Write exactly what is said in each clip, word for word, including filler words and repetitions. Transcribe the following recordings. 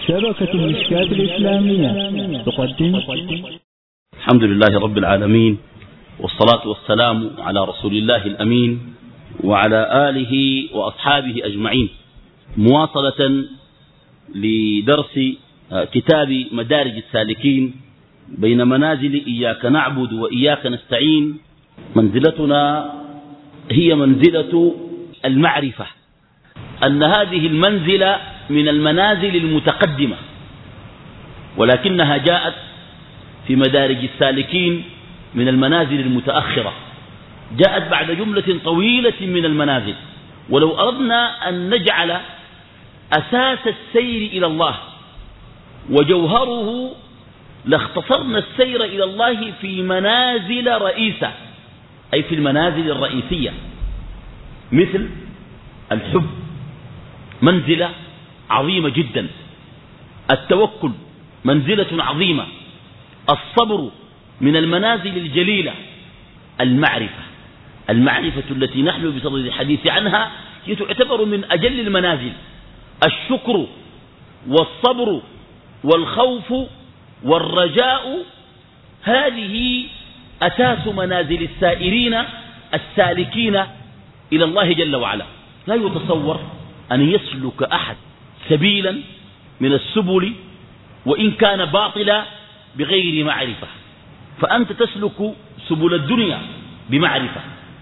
شبكة المشكات الإسلامية تقدم. الحمد لله رب العالمين، والصلاة والسلام على رسول الله الأمين وعلى آله وأصحابه أجمعين. مواصلة لدرس كتاب مدارج السالكين بين منازل إياك نعبد وإياك نستعين. منزلتنا هي منزلة المعرفة، أن هذه المنزلة من المنازل المتقدمة، ولكنها جاءت في مدارج السالكين من المنازل المتأخرة، جاءت بعد جملة طويلة من المنازل. ولو أردنا أن نجعل أساس السير إلى الله وجوهره لاختصرنا السير إلى الله في منازل رئيسة، أي في المنازل الرئيسية، مثل الحب منزلة عظيمة جدا، التوكل منزلة عظيمة، الصبر من المنازل الجليلة، المعرفة المعرفة التي نحن بصدد الحديث عنها هي تعتبر من أجل المنازل. الشكر والصبر والخوف والرجاء هذه أساس منازل السائرين السالكين إلى الله جل وعلا. لا يتصور أن يسلك أحد سبيلا من السبل وإن كان باطلا بغير معرفة. فأنت تسلك سبل الدنيا بمعرفة،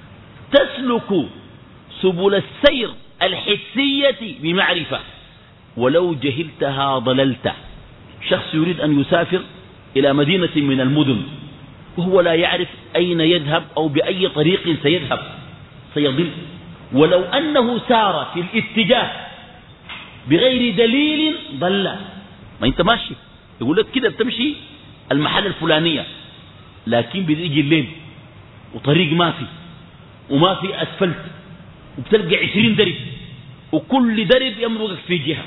تسلك سبل السير الحسية بمعرفة، ولو جهلتها ضللت. شخص يريد أن يسافر إلى مدينة من المدن وهو لا يعرف أين يذهب أو بأي طريق سيذهب، سيضل. ولو أنه سار في الاتجاه بغير دليل ضل. ما أنت ماشي يقول لك كده بتمشي المحل الفلانية، لكن بيجي الليل وطريق ما في وما في أسفلت، وبتلقى عشرين درب وكل درب يمرقك في جهة.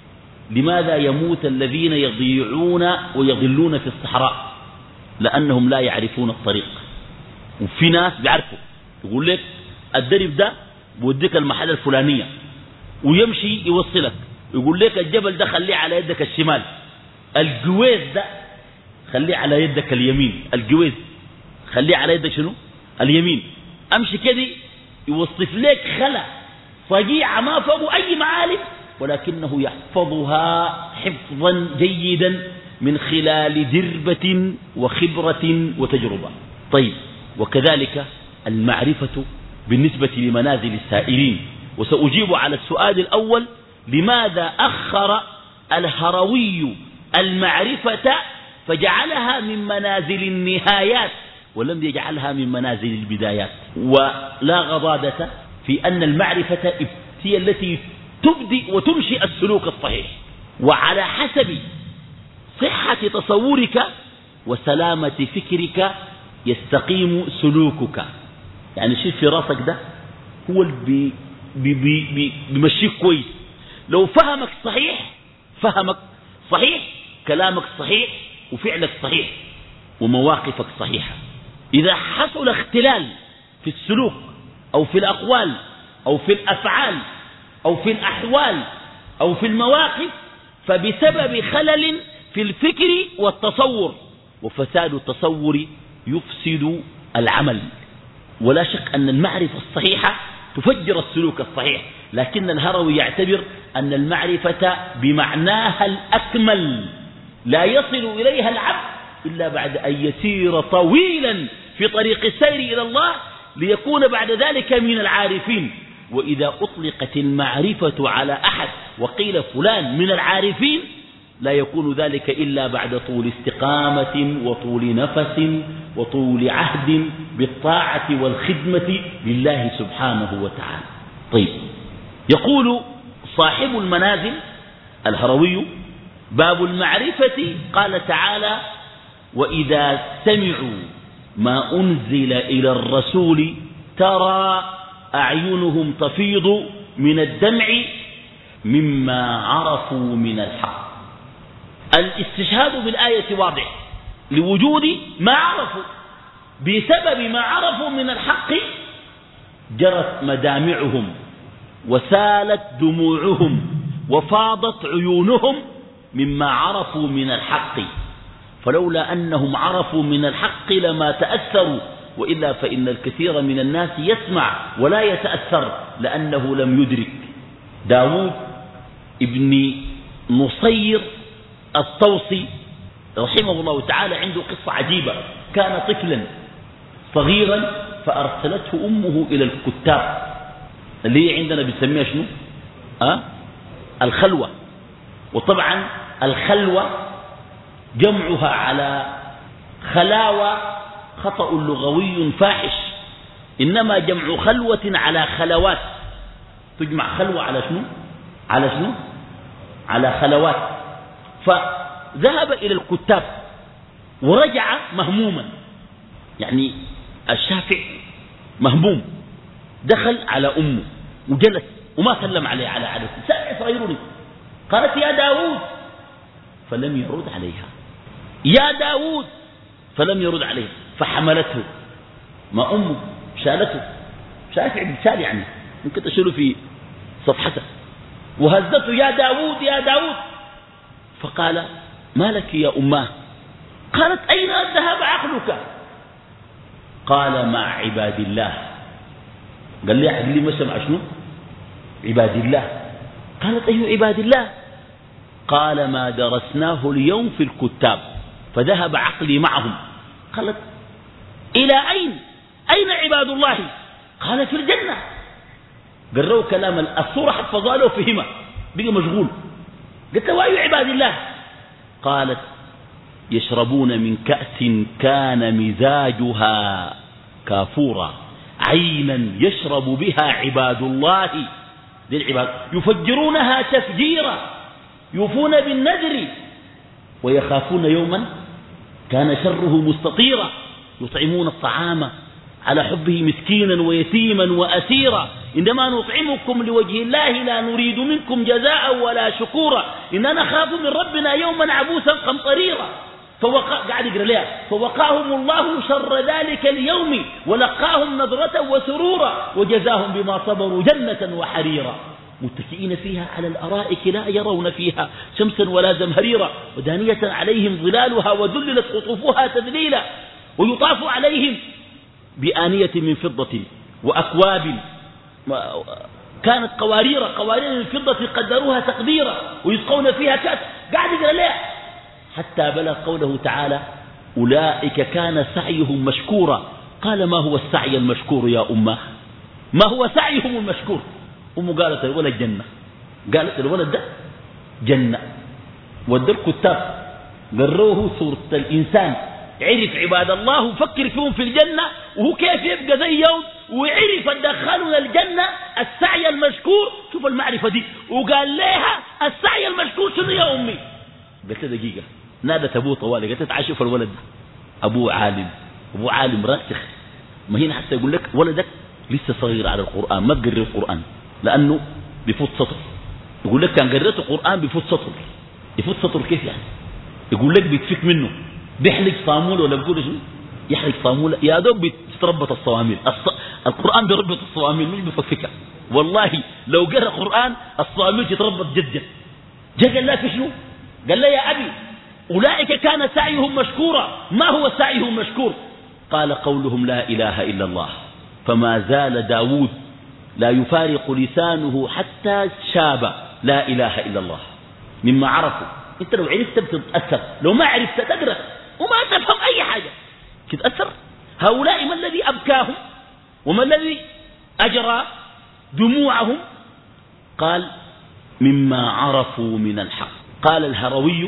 لماذا يموت الذين يضيعون ويضلون في الصحراء؟ لأنهم لا يعرفون الطريق. وفي ناس بيعرفوا، يقول لك الدرب ده بوديك المحل الفلانية ويمشي يوصلك، يقول لك الجبل ده خليه على يدك الشمال، الجويز ده خليه على يدك اليمين، الجويز خليه على يدك شنو اليمين. امشي كده يوصف لك خلا صقيعة ما فوق أي معالم، ولكنه يحفظها حفظا جيدا من خلال دربة وخبرة وتجربة. طيب، وكذلك المعرفة بالنسبة لمنازل السائرين. وسأجيب على السؤال الأول: لماذا أخر الهروي المعرفة فجعلها من منازل النهايات ولم يجعلها من منازل البدايات؟ ولا غضاضة في أن المعرفة هي التي تبدي وتنشئ السلوك الصحيح، وعلى حسب صحة تصورك وسلامة فكرك يستقيم سلوكك. يعني الشيء في راسك ده هو اللي بي بي بي بيمشيك كويس. لو فهمك صحيح، فهمك صحيح، كلامك صحيح، وفعلك صحيح، ومواقفك صحيحة. إذا حصل اختلال في السلوك أو في الأقوال أو في الأفعال أو في الأحوال أو في المواقف فبسبب خلل في الفكر والتصور، وفساد التصور يفسد العمل. ولا شك أن المعرفة الصحيحة تفجر السلوك الصحيح، لكن الهروي يعتبر أن المعرفة بمعناها الأكمل لا يصل إليها العبد إلا بعد أن يسير طويلا في طريق السير إلى الله ليكون بعد ذلك من العارفين. وإذا أطلقت المعرفة على أحد وقيل فلان من العارفين لا يكون ذلك إلا بعد طول استقامة وطول نفس وطول عهد بالطاعة والخدمة لله سبحانه وتعالى. طيب، يقول صاحب المنازل الهروي: باب المعرفة، قال تعالى: وإذا سمعوا ما أنزل إلى الرسول ترى أعينهم تفيض من الدمع مما عرفوا من الحق. الاستشهاد بالآية واضح لوجود ما عرفوا، بسبب ما عرفوا من الحق جرت مدامعهم وسالت دموعهم وفاضت عيونهم مما عرفوا من الحق، فلولا أنهم عرفوا من الحق لما تأثروا، وإلا فإن الكثير من الناس يسمع ولا يتأثر لأنه لم يدرك. داود ابن نصير الطوسي رحمه الله تعالى عنده قصة عجيبة. كان طفلا صغيرا فأرسلته أمه إلى الكتاب اللي هي عندنا بنسميها شنو؟ أه؟ الخلوة. وطبعا الخلوة جمعها على خلاوة خطأ لغوي فاحش، إنما جمع خلوة على خلوات. تجمع خلوة على شنو؟ على شنو؟ على خلوات. فذهب إلى الكتاب ورجع مهموما، يعني الشافع مهموم، دخل على أمه وجلس وما سلم عليه على عادته، سامع صغيرني. قالت يا داود، فلم يرد عليها. يا داود، فلم يرد عليه. فحملته، ما أمه شالته، شافع بشال يعني ممكن تشيله في صفحته، وهزته يا داود يا داود. فقال ما لك يا أماه؟ قالت أين ذهب عقلك؟ قال مع عباد الله. قال لي عقلي مشى مع شنو؟ عباد الله. قالت أي عباد الله؟ قال ما درسناه اليوم في الكتاب، فذهب عقلي معهم. قالت إلى أين؟ أين عباد الله؟ قال في الجنة. قرروا كلام الصورة حفظها له وفهمها، بقى مشغول. قلت له وأي عباد الله؟ قالت يشربون من كأس كان مزاجها كافورا عينا يشرب بها عباد الله، ذي العباد يفجرونها تفجيرا يوفون بالنذر ويخافون يوما كان شره مستطيرا، يطعمون الطعام على حبه مسكينا ويتيما وأسيرا، إنما نطعمكم لوجه الله لا نريد منكم جزاء ولا شكورا، إننا نخاف من ربنا يوما عبوسا قمطريرا. فوقع قاعد يقرأ لها فوقاهم الله شر ذلك اليوم ولقاهم نظرة وسرورا وجزاهم بما صبروا جنة وحريرا متكئين فيها على الأرائك لا يرون فيها شمسا ولا زمهريرا ودانية عليهم ظلالها وذللت قطوفها تذليلا ويطاف عليهم بآنية من فضة وأكواب كانت قوارير قوارير من فضة قدروها تقديرا ويسقون فيها كأس. قاعد يقرأ لها حتى بلغ قوله تعالى أولئك كان سعيهم مشكورا. قال ما هو السعي المشكور يا أمه؟ ما هو سعيهم المشكور؟ أمه قالت الولد جنة، قالت الولد ده جنة. ودى الكتاب قروه سورة الإنسان، عرف عباد الله وفكر فيهم في الجنة وهو كيف يبقى زي يوم وعرف دخلنا الجنة السعي المشكور. شوف المعرفة دي، وقال لها السعي المشكور شنو يا أمي؟ قلت دقيقة، نادت أبوه طوالي قلت تعال شوف الولد ده، أبوه عالم، أبوه عالم راسخ، ما هنا حتى يقول لك ولدك لسه صغير على القرآن ما تقرر القرآن لأنه بفوت سطر. يقول لك كان قررت القرآن بفوت سطر. يفوت سطر كيف يعني؟ يقول لك بيتفك منه، بيحلق صامولة ولا بيقول شنو؟ يحلق صامولة يا دوب بتربط الصواميل. الص... القرآن بيربط الصواميل مش بيفككها. والله لو قرأ القرآن الصواميل تتربط جد جد. جاء قال لا في شنو؟ قال لا يا أبي أولئك كان سعيهم مشكورا. ما هو سعيهم مشكور؟ قال قولهم لا إله إلا الله. فما زال داود لا يفارق لسانه حتى شاب لا إله إلا الله مما عرفوا. انت لو عرفت بتتأثر، لو ما عرفت تقرأ وما تفهم أي حاجة تتأثر. هؤلاء ما الذي أبكاهم وما الذي أجرى دموعهم؟ قال مما عرفوا من الحق. قال الهروي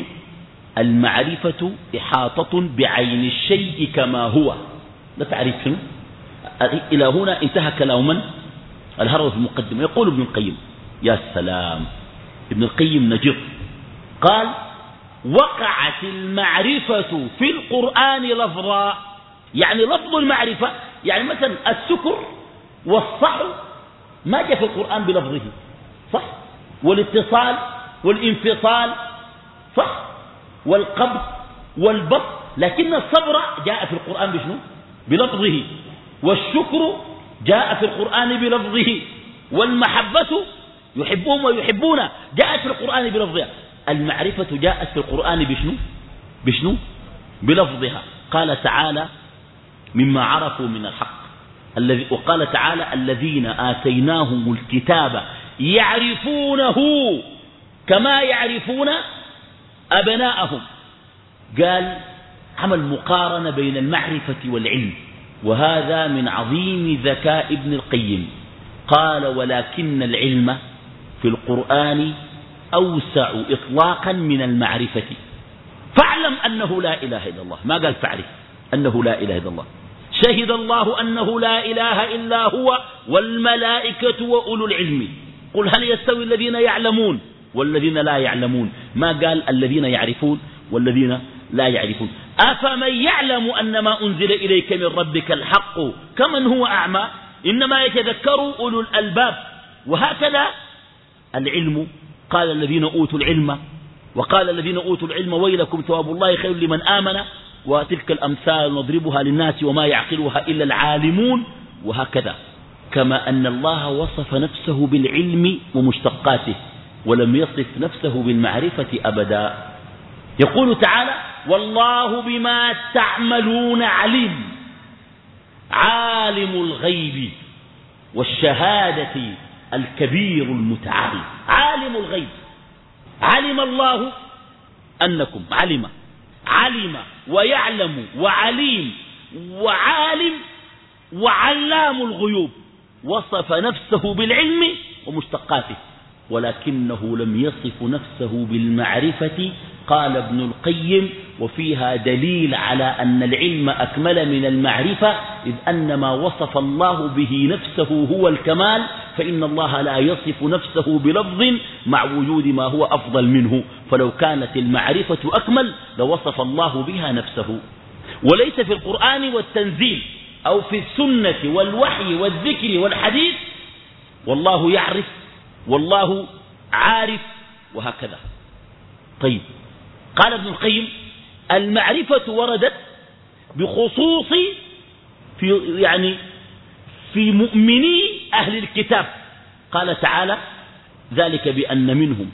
المعرفة إحاطة بعين الشيء كما هو. لا تعرف شنو؟ إلى هنا انتهى كلام من؟ الهروي في المقدمة. يقول ابن القيم يا سلام، ابن القيم نجر قال وقعت المعرفة في القرآن لفظا، يعني لفظ المعرفة، يعني مثلا السكر والصحو ما جاء في القرآن بلفظه صح، والاتصال والانفصال صح، والقبض والبسط، لكن الصبر جاء في القرآن بشنو؟ بلفظه، والشكر جاء في القرآن بلفظه، والمحبة يحبهم ويحبون جاءت في القرآن بلفظها. المعرفة جاءت في القرآن بشنو بشنو بلفظها. قال تعالى مما عرفوا من الحق الذي، وقال تعالى الذين آتيناهم الكتاب يعرفونه كما يعرفون أبناءهم. قال عمل مقارنة بين المعرفة والعلم، وهذا من عظيم ذكاء ابن القيم. قال ولكن العلم في القرآن أوسع إطلاقا من المعرفة، فاعلم أنه لا إله إلا الله. ما قال فاعرف أنه لا إله إلا الله. شهد الله أنه لا إله إلا هو والملائكة وأولو العلم. قل هل يستوي الذين يعلمون والذين لا يعلمون؟ ما قال الذين يعرفون والذين لا يعرفون. أفمن يعلم أن ما أنزل إليك من ربك الحق كمن هو أعمى إنما يتذكر أولو الألباب. وهكذا العلم، قال الذين أوتوا العلم وقال الذين أوتوا العلم ويلكم ثواب الله خير لمن آمن، وتلك الأمثال نضربها للناس وما يعقلها إلا العالمون. وهكذا كما أن الله وصف نفسه بالعلم ومشتقاته ولم يصف نفسه بالمعرفة أبدا. يقول تعالى والله بما تعملون عليم عالم الغيب والشهادة الكبير المتعال. عالم الغيب، علم الله أنكم، علم علم ويعلم وعليم وعالم وعلام الغيوب. وصف نفسه بالعلم ومشتقاته ولكنه لم يصف نفسه بالمعرفة. قال ابن القيم وفيها دليل على أن العلم أكمل من المعرفة، إذ أن ما وصف الله به نفسه هو الكمال، فإن الله لا يصف نفسه بلفظ مع وجود ما هو أفضل منه. فلو كانت المعرفة أكمل لوصف الله بها نفسه. وليس في القرآن والتنزيل أو في السنة والوحي والذكر والحديث والله يعرف والله عارف وهكذا. طيب، قال ابن القيم المعرفة وردت بخصوص في يعني في مؤمني أهل الكتاب. قال تعالى ذلك بأن منهم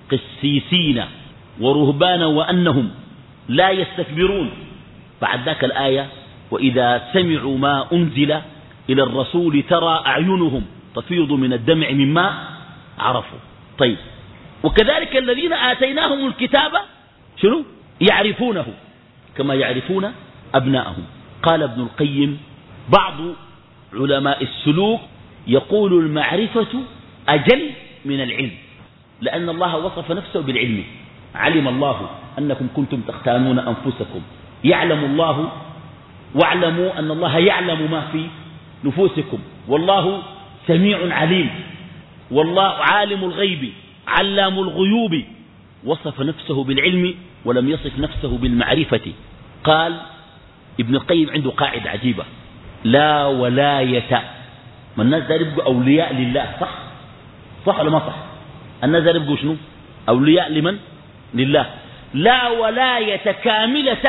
قسيسين ورهبانا وأنهم لا يستكبرون. بعد ذاك الآية وإذا سمعوا ما أنزل إلى الرسول ترى أعينهم تفيض من الدمع مما عرفوا. طيب، وكذلك الذين آتيناهم الكتاب شنو يعرفونه كما يعرفون أبناءهم. قال ابن القيم بعض علماء السلوك يقول المعرفة أجل من العلم، لأن الله وصف نفسه بالعلم. علم الله أنكم كنتم تختانون أنفسكم، يعلم الله، واعلموا أن الله يعلم ما في نفوسكم، والله سميع عليم، والله عالم الغيب علام الغيوب. وصف نفسه بالعلم ولم يصف نفسه بالمعرفة. قال ابن القيم عنده قاعدة عجيبة، لا ولاية. ما الناس دار يبقوا أولياء لله، صح صح ولا ما صح؟ الناس دار يبقوا شنو أولياء لمن؟ لله. لا ولاية كاملة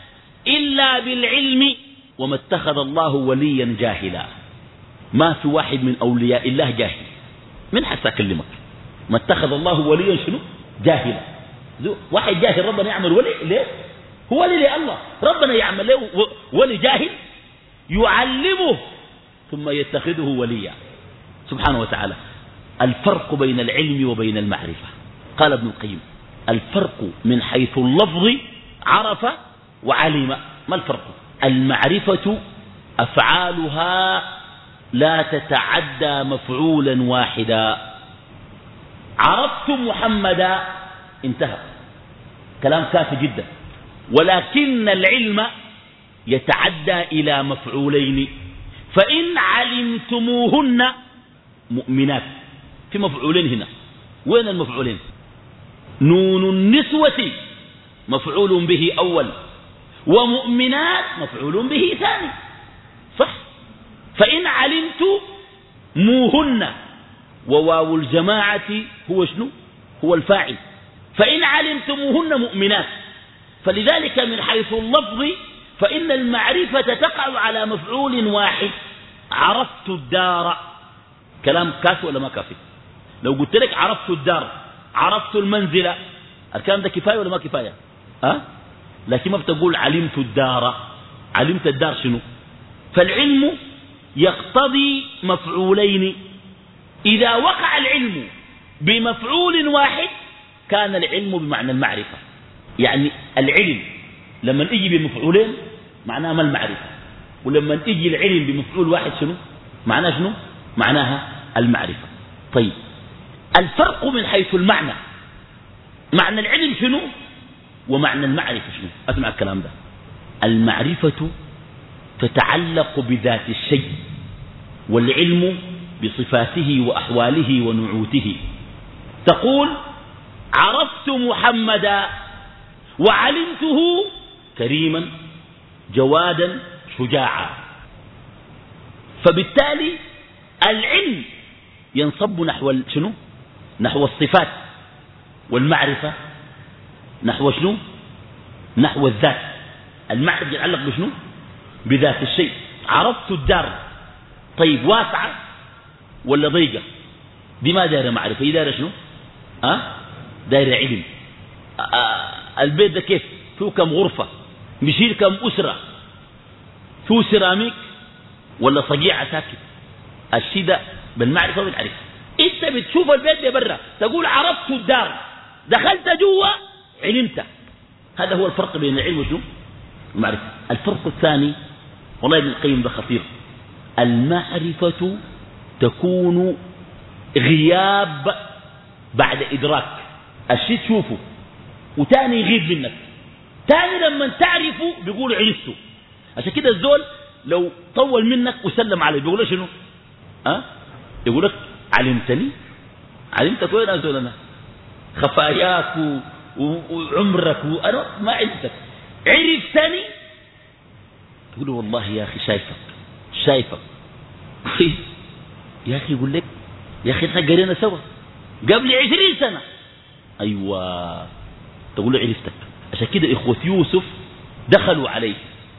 إلا بالعلم، وما اتخذ الله وليا جاهلا. ما في واحد من أولياء الله جاهل. من حتى أكلمك ما اتخذ الله وليا شنو جاهلا. واحد جاهل ربنا يعمل ولي ليه؟ هو ولي لله. ربنا يعمل له ولي جاهل يعلمه ثم يتخذه وليا سبحانه وتعالى. الفرق بين العلم وبين المعرفة، قال ابن القيم الفرق من حيث اللفظ عرف وعلم. ما الفرق؟ المعرفة أفعالها لا تتعدى مفعولا واحدا. عرفت محمدا انتهى، كلام كافي جدا. ولكن العلم يتعدى إلى مفعولين. فإن علمتموهن مؤمنات، في مفعولين هنا. وين المفعولين؟ نون النسوة مفعول به أول، ومؤمنات مفعول به ثاني، صح؟ فإن علمتموهن، وواو الجماعة هو شنو؟ هو الفاعل. فإن علمتموهن مؤمنات. فلذلك من حيث اللفظ فإن المعرفة تقع على مفعول واحد. عرفت الدار، كلام كافي ولا ما كافي؟ لو قلت لك عرفت الدار، عرفت المنزل، الكلام ده كفاية ولا ما كفاية؟ أه؟ لكن ما بتقول علمت الدار. علمت الدار شنو؟ فالعلم يقتضي مفعولين. إذا وقع العلم بمفعول واحد كان العلم بمعنى المعرفة. يعني العلم لما يجي بمفعولين معناها ما المعرفة، ولما يجي العلم بمفعول واحد شنو معناه؟ شنو معناها؟ المعرفة. طيب الفرق من حيث المعنى، معنى العلم شنو ومعنى المعرفة شنو؟ أسمع الكلام ده. المعرفة تتعلق بذات الشيء، والعلم بصفاته وأحواله ونعوته. تقول عرفت محمدا وعلمته كريما جوادا شجاعا، فبالتالي العلم ينصب نحو شنو؟ نحو الصفات، والمعرفة نحو شنو؟ نحو الذات. المعرفة يتعلق بشنو؟ بذات الشيء. عرفت الدار، طيب واسعة ولا ضيقة؟ دي ما دايرة معرفة، هي دايرة شنو؟ أه؟ دايرة علم. أه البيت ده كيف؟ فيه كم غرفة؟ بيشيل كم أسرة؟ فيه سيراميك ولا صقيعة ساكت؟ الشيء ده بالمعرفة والعرفة. انت بتشوف البيت ده برا تقول عرفت الدار، دخلت جوا علمت. هذا هو الفرق بين العلم وشنو؟ المعرفة. الفرق الثاني والله ابن القيم ده خطير. المعرفة تكون غياب بعد إدراك. الشيء تشوفه وتاني يغيب منك، تاني لما تعرفه بيقول عرفته. عشان كده الزول لو طول منك وسلم عليه بيقول شنو؟ أه؟ يقول لك علمتني؟ علمتك وين أزول أنا؟ خفاياك و... و... وعمرك وأنا ما علمتك. عرفتني؟ تقول له والله يا أخي شايفك شايفك يا أخي يقول لك يا أخي احنا قرينا سوا قبل عشرين سنة. أيوة تقول له عرفتك. عشان كده إخوة يوسف دخلوا عليه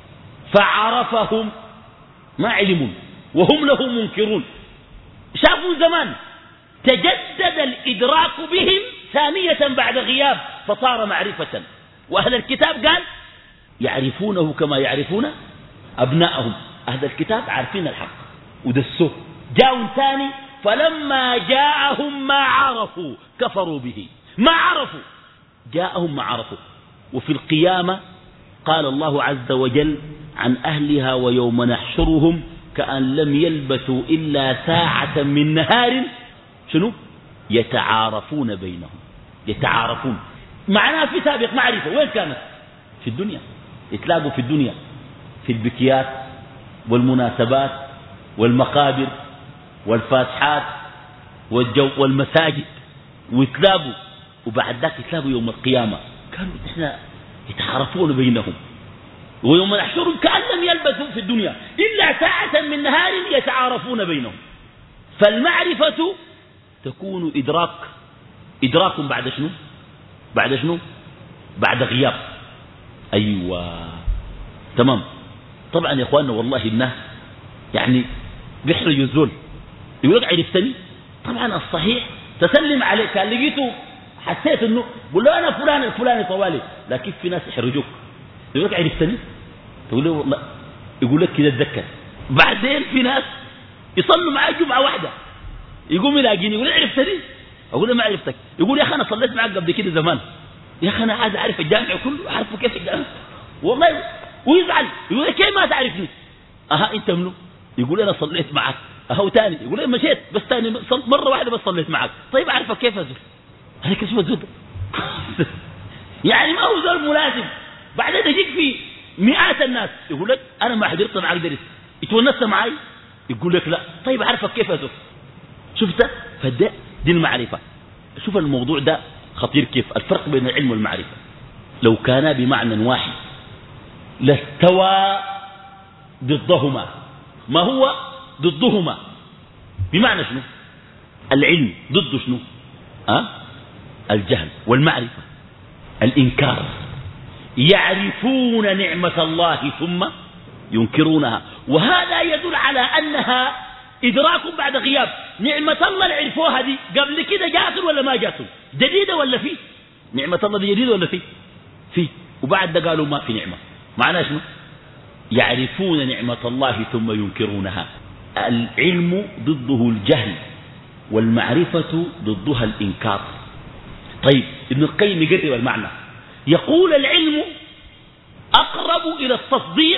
فعرفهم، ما علموا وهم له منكرون. شافوا زمان تجدد الإدراك بهم ثانية بعد غياب فصار معرفة. وأهل الكتاب قال يعرفونه كما يعرفون أبناءهم. أهل الكتاب عارفين الحق ودسوه. جاءوا ثاني فلما جاءهم ما عرفوا كفروا به. ما عرفوا جاءهم ما عرفوا. وفي القيامة قال الله عز وجل عن أهلها ويوم نحشرهم كأن لم يلبثوا إلا ساعة من نهار شنو يتعارفون بينهم. يتعارفون معناها في سابق معرفة. وين كانت؟ في الدنيا. يتلاقوا في الدنيا في البكيات والمناسبات والمقابر والفاتحات والجو والمساجد ويتلاقوا، وبعد ذاك يتلاقوا يوم القيامة. كانوا احنا يتعارفون بينهم. ويوم نحشرهم كأن لم يلبثوا في الدنيا إلا ساعة من نهار يتعارفون بينهم. فالمعرفة تكون إدراك. إدراك بعد شنو؟ بعد شنو؟ بعد غياب. أيوة تمام. طبعا يا أخواننا والله الناس يعني بيحرجوا الزول يقول لك عرفتني. طبعا الصحيح تسلم عليه. كان لقيته حسيت انه قول له انا فلان الفلاني طوالي، لكن في ناس يحرجوك يقول لك عرفتني، تقول له والله يقول لك كده اتذكر. بعدين في ناس يصلوا معاه جمعه واحده يقوم يلاقيني يقول لي عرفتني، اقول له ما عرفتك. يقول يا اخي انا صليت معك قبل كده زمان. يا اخي انا عايز اعرف الجامع كله، اعرفه كيف الجامع والله. ويزعل يقول لي كيف ما تعرفني؟ اها انت منو؟ يقول انا صليت معك. اهو تاني يقول لي مشيت بس تاني مره واحده بس صليت معك. طيب اعرفك كيف ازول؟ هذا كيف ازول؟ يعني ما هو زول مناسب. بعدين يجيك في مئات الناس يقول لك انا ما حضرت معك درس، اتونست معي؟ يقول لك لا. طيب اعرفك كيف ازول؟ شفت؟ فده دي المعرفه. شوف الموضوع ده خطير كيف. الفرق بين العلم والمعرفه لو كانا بمعنى واحد لاستوى ضدهما. ما هو ضدهما؟ بمعنى شنو؟ العلم ضد شنو؟ أه؟ الجهل. والمعرفة الإنكار. يعرفون نعمة الله ثم ينكرونها. وهذا يدل على أنها إدراك بعد غياب. نعمة الله اللي عرفوها دي قبل كده جاتل ولا ما جاتل؟ جديدة ولا فيه؟ نعمة الله دي جديدة ولا في في وبعد ده قالوا ما في نعمة. معناه شنو؟ يعرفون نعمة الله ثم ينكرونها. العلم ضده الجهل والمعرفة ضدها الإنكار. طيب ابن القيم يقرب المعنى، يقول العلم أقرب إلى التصديق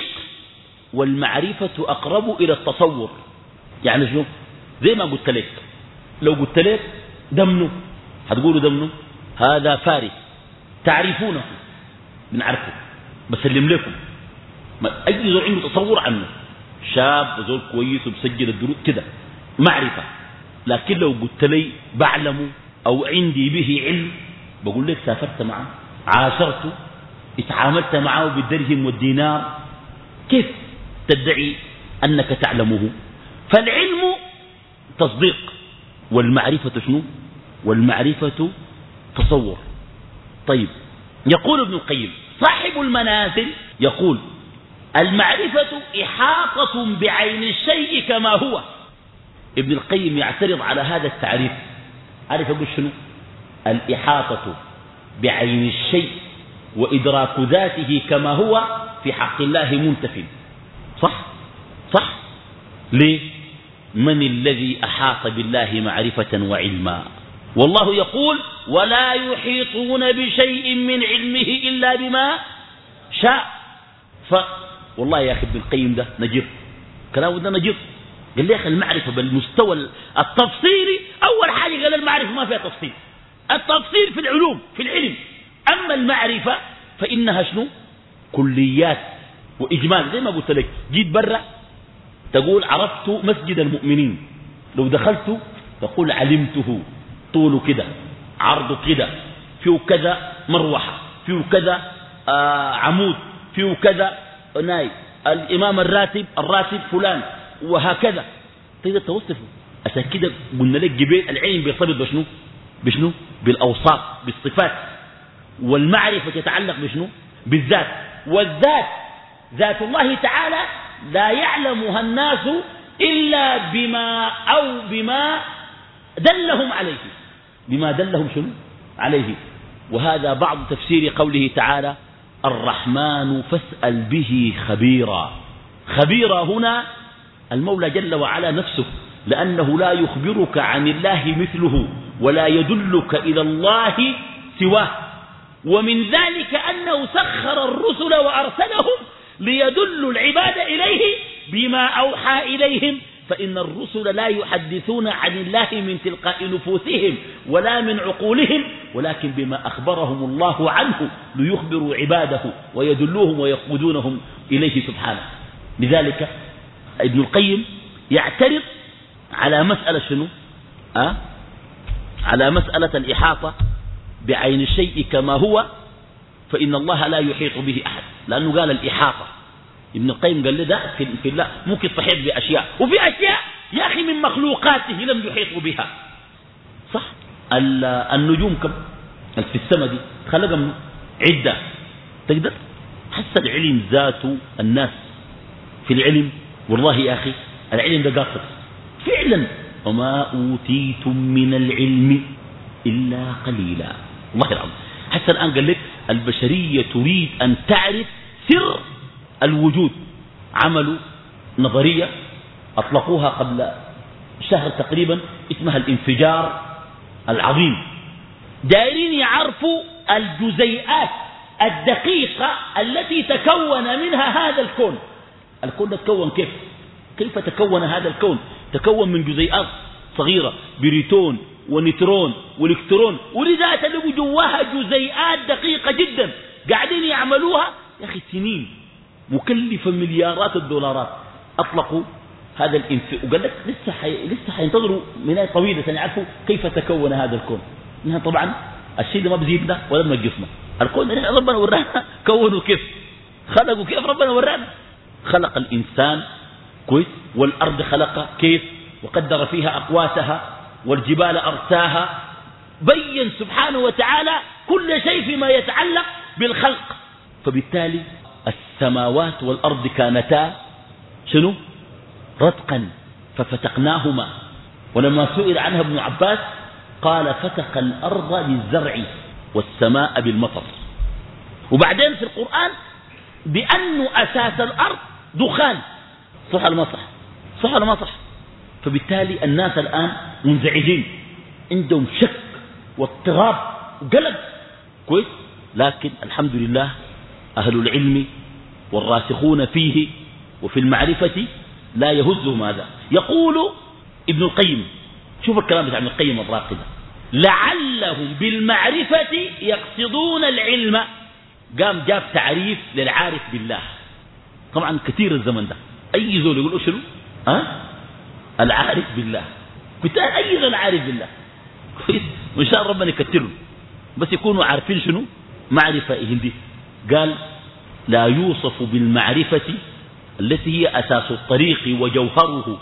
والمعرفة أقرب إلى التصور. يعني شنو؟ زي ما قلت لك، لو قلت لك دمنه هتقولوا دمنه هذا فارس تعرفونه بنعرفه بسلم لكم. أي زول عنده تصور عنه شاب وزول كويس وبسجل الدروس كده معرفة. لكن لو قلت لي بعلم أو عندي به علم بقول لك سافرت معه، عاشرته، اتعاملت معه بالدرهم والدينار، كيف تدعي أنك تعلمه؟ فالعلم تصديق والمعرفة شنو؟ والمعرفة تصور. طيب يقول ابن القيم صاحب المنازل يقول المعرفة إحاطة بعين الشيء كما هو. ابن القيم يعترض على هذا التعريف. عارف يقول شنو؟ الإحاطة بعين الشيء وإدراك ذاته كما هو في حق الله منتف. صح صح. ليه؟ من الذي أحاط بالله معرفة وعلما؟ والله يقول ولا يحيطون بشيء من علمه إلا بما شاء. ف والله يا أخي ابن القيم ده نجيب كلامه ده نجيب. قال لي يا أخي المعرفة بالمستوى التفصيلي أول حاجة قال المعرفة ما فيها تفصيل. التفصيل في العلوم في العلم، أما المعرفة فإنها شنو؟ كليات وإجمال. زي ما قلت لك جيت برا تقول عرفت مسجد المؤمنين، لو دخلت تقول علمته، طوله كده عرضه كده فيه كذا مروحة فيه كذا آه عمود فيه كذا ناي الإمام الراتب الراتب فلان وهكذا تقدر توصفه. عشان كده قلنا لك جبال العلم بيرتبط بشنو؟ بشنو؟ بالأوصاف بالصفات. والمعرفة تتعلق بشنو؟ بالذات. والذات ذات الله تعالى لا يعلمها الناس إلا بما أو بما دلهم عليه، بما دلهم شنو؟ عليه. وهذا بعض تفسير قوله تعالى الرحمن فاسأل به خبيرا. خبيرا هنا المولى جل وعلا نفسه، لأنه لا يخبرك عن الله مثله ولا يدلك إلى الله سواه. ومن ذلك أنه سخر الرسل وأرسلهم ليدلوا العباد إليه بما أوحى إليهم. فإن الرسل لا يحدثون عن الله من تلقاء نفوسهم ولا من عقولهم، ولكن بما أخبرهم الله عنه ليخبروا عباده ويدلوهم ويقودونهم إليه سبحانه. لذلك ابن القيم يعترض على مسألة شنو؟ أه؟ على مسألة الإحاطة بعين الشيء كما هو، فإن الله لا يحيط به أحد، لأنه قال الإحاطة. ابن القيم قال له ده في, في الله ممكن تحيط بأشياء، وفي أشياء يا أخي من مخلوقاته لم يحيطوا بها. صح. النجوم كم في السماء دي خلقها من عدة، تقدر حس العلم ذاته الناس في العلم. والله يا أخي العلم ده قاصر فعلا. وما أوتيتم من العلم إلا قليلا. الله العظيم. حتى الآن قال لك البشرية تريد أن تعرف سر الوجود. عملوا نظرية أطلقوها قبل شهر تقريبا اسمها الانفجار العظيم. دايرين يعرفوا الجزيئات الدقيقة التي تكون منها هذا الكون. الكون تكون كيف؟ كيف تكون هذا الكون؟ تكون من جزيئات صغيرة، بريتون ونيترون والكترون، ولذا تلقوا جواها جزيئات دقيقة جدا قاعدين يعملوها يا أخي سنين مكلفة مليارات الدولارات. أطلقوا هذا الانفجار وقال لك لسه حي... لسه حينتظروا مناية طويلة عشان يعرفوا كيف تكون هذا الكون. إنها طبعا الشيء ده ما بزيدنا ولا بنقصنا. الكون ده ربنا ورانا كونوا كيف، خلقوا كيف ربنا ورانا. خلق الإنسان كويس، والأرض خلقها كيف وقدر فيها أقواتها والجبال أرساها. بين سبحانه وتعالى كل شيء فيما يتعلق بالخلق. فبالتالي السماوات والأرض كانتا شنو؟ رتقا ففتقناهما. ولما سئل عنها ابن عباس قال فتق الأرض للزرع والسماء بالمطر. وبعدين في القرآن بأن أساس الأرض دخان. صح ولا ما صح؟ صح ولا ما صح؟ فبالتالي الناس الآن منزعجين، عندهم شك واضطراب وقلق. كويس؟ لكن الحمد لله أهل العلم والراسخون فيه وفي المعرفة لا يهزهم هذا. يقول ابن القيم، شوف الكلام بتاع ابن القيم الراقي، لعلهم بالمعرفة يقصدون العلم. قام جاب تعريف للعارف بالله. طبعا كثير الزمن ده أي زول يقول شنو؟ ها؟ العارف بالله. كنت أي زول عارف بالله وإن شاء الله ربنا يكترهم، بس يكونوا عارفين شنو؟ معرفة هندي. قال لا يوصف بالمعرفة التي هي أساس الطريق وجوهره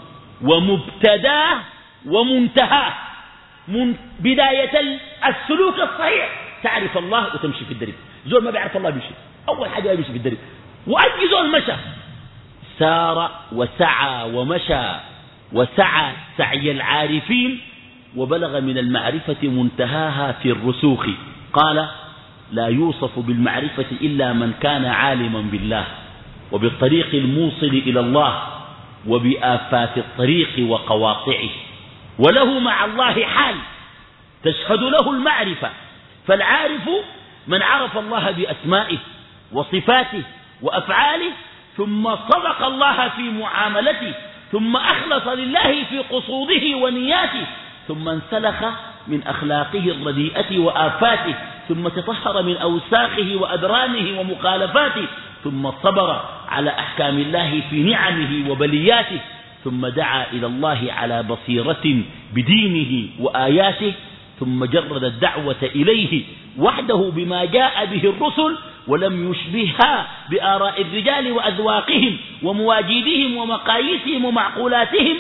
ومبتداه ومنتهاه. من بداية السلوك الصحيح تعرف الله وتمشي في الدرب. زول ما بيعرف الله بيمشي، أول حاجة يمشي في الدرب. وأي زول مشى سار وسعى ومشى وسعى سعي العارفين وبلغ من المعرفة منتهاها في الرسوخ. قال لا يوصف بالمعرفة إلا من كان عالما بالله وبالطريق الموصل إلى الله وبآفات الطريق وقواطعه، وله مع الله حال تشهد له المعرفة. فالعارف من عرف الله بأسمائه وصفاته وأفعاله، ثم صدق الله في معاملته، ثم أخلص لله في قصوده ونياته، ثم انسلخ من أخلاقه الرديئة وآفاته، ثم تطهر من أوساخه وأدرانه ومخالفاته، ثم صبر على أحكام الله في نعمه وبلياته، ثم دعا إلى الله على بصيرة بدينه وآياته، ثم جرد الدعوة إليه وحده بما جاء به الرسل ولم يشبهها بآراء الرجال وأذواقهم ومواجيدهم ومقاييسهم ومعقولاتهم.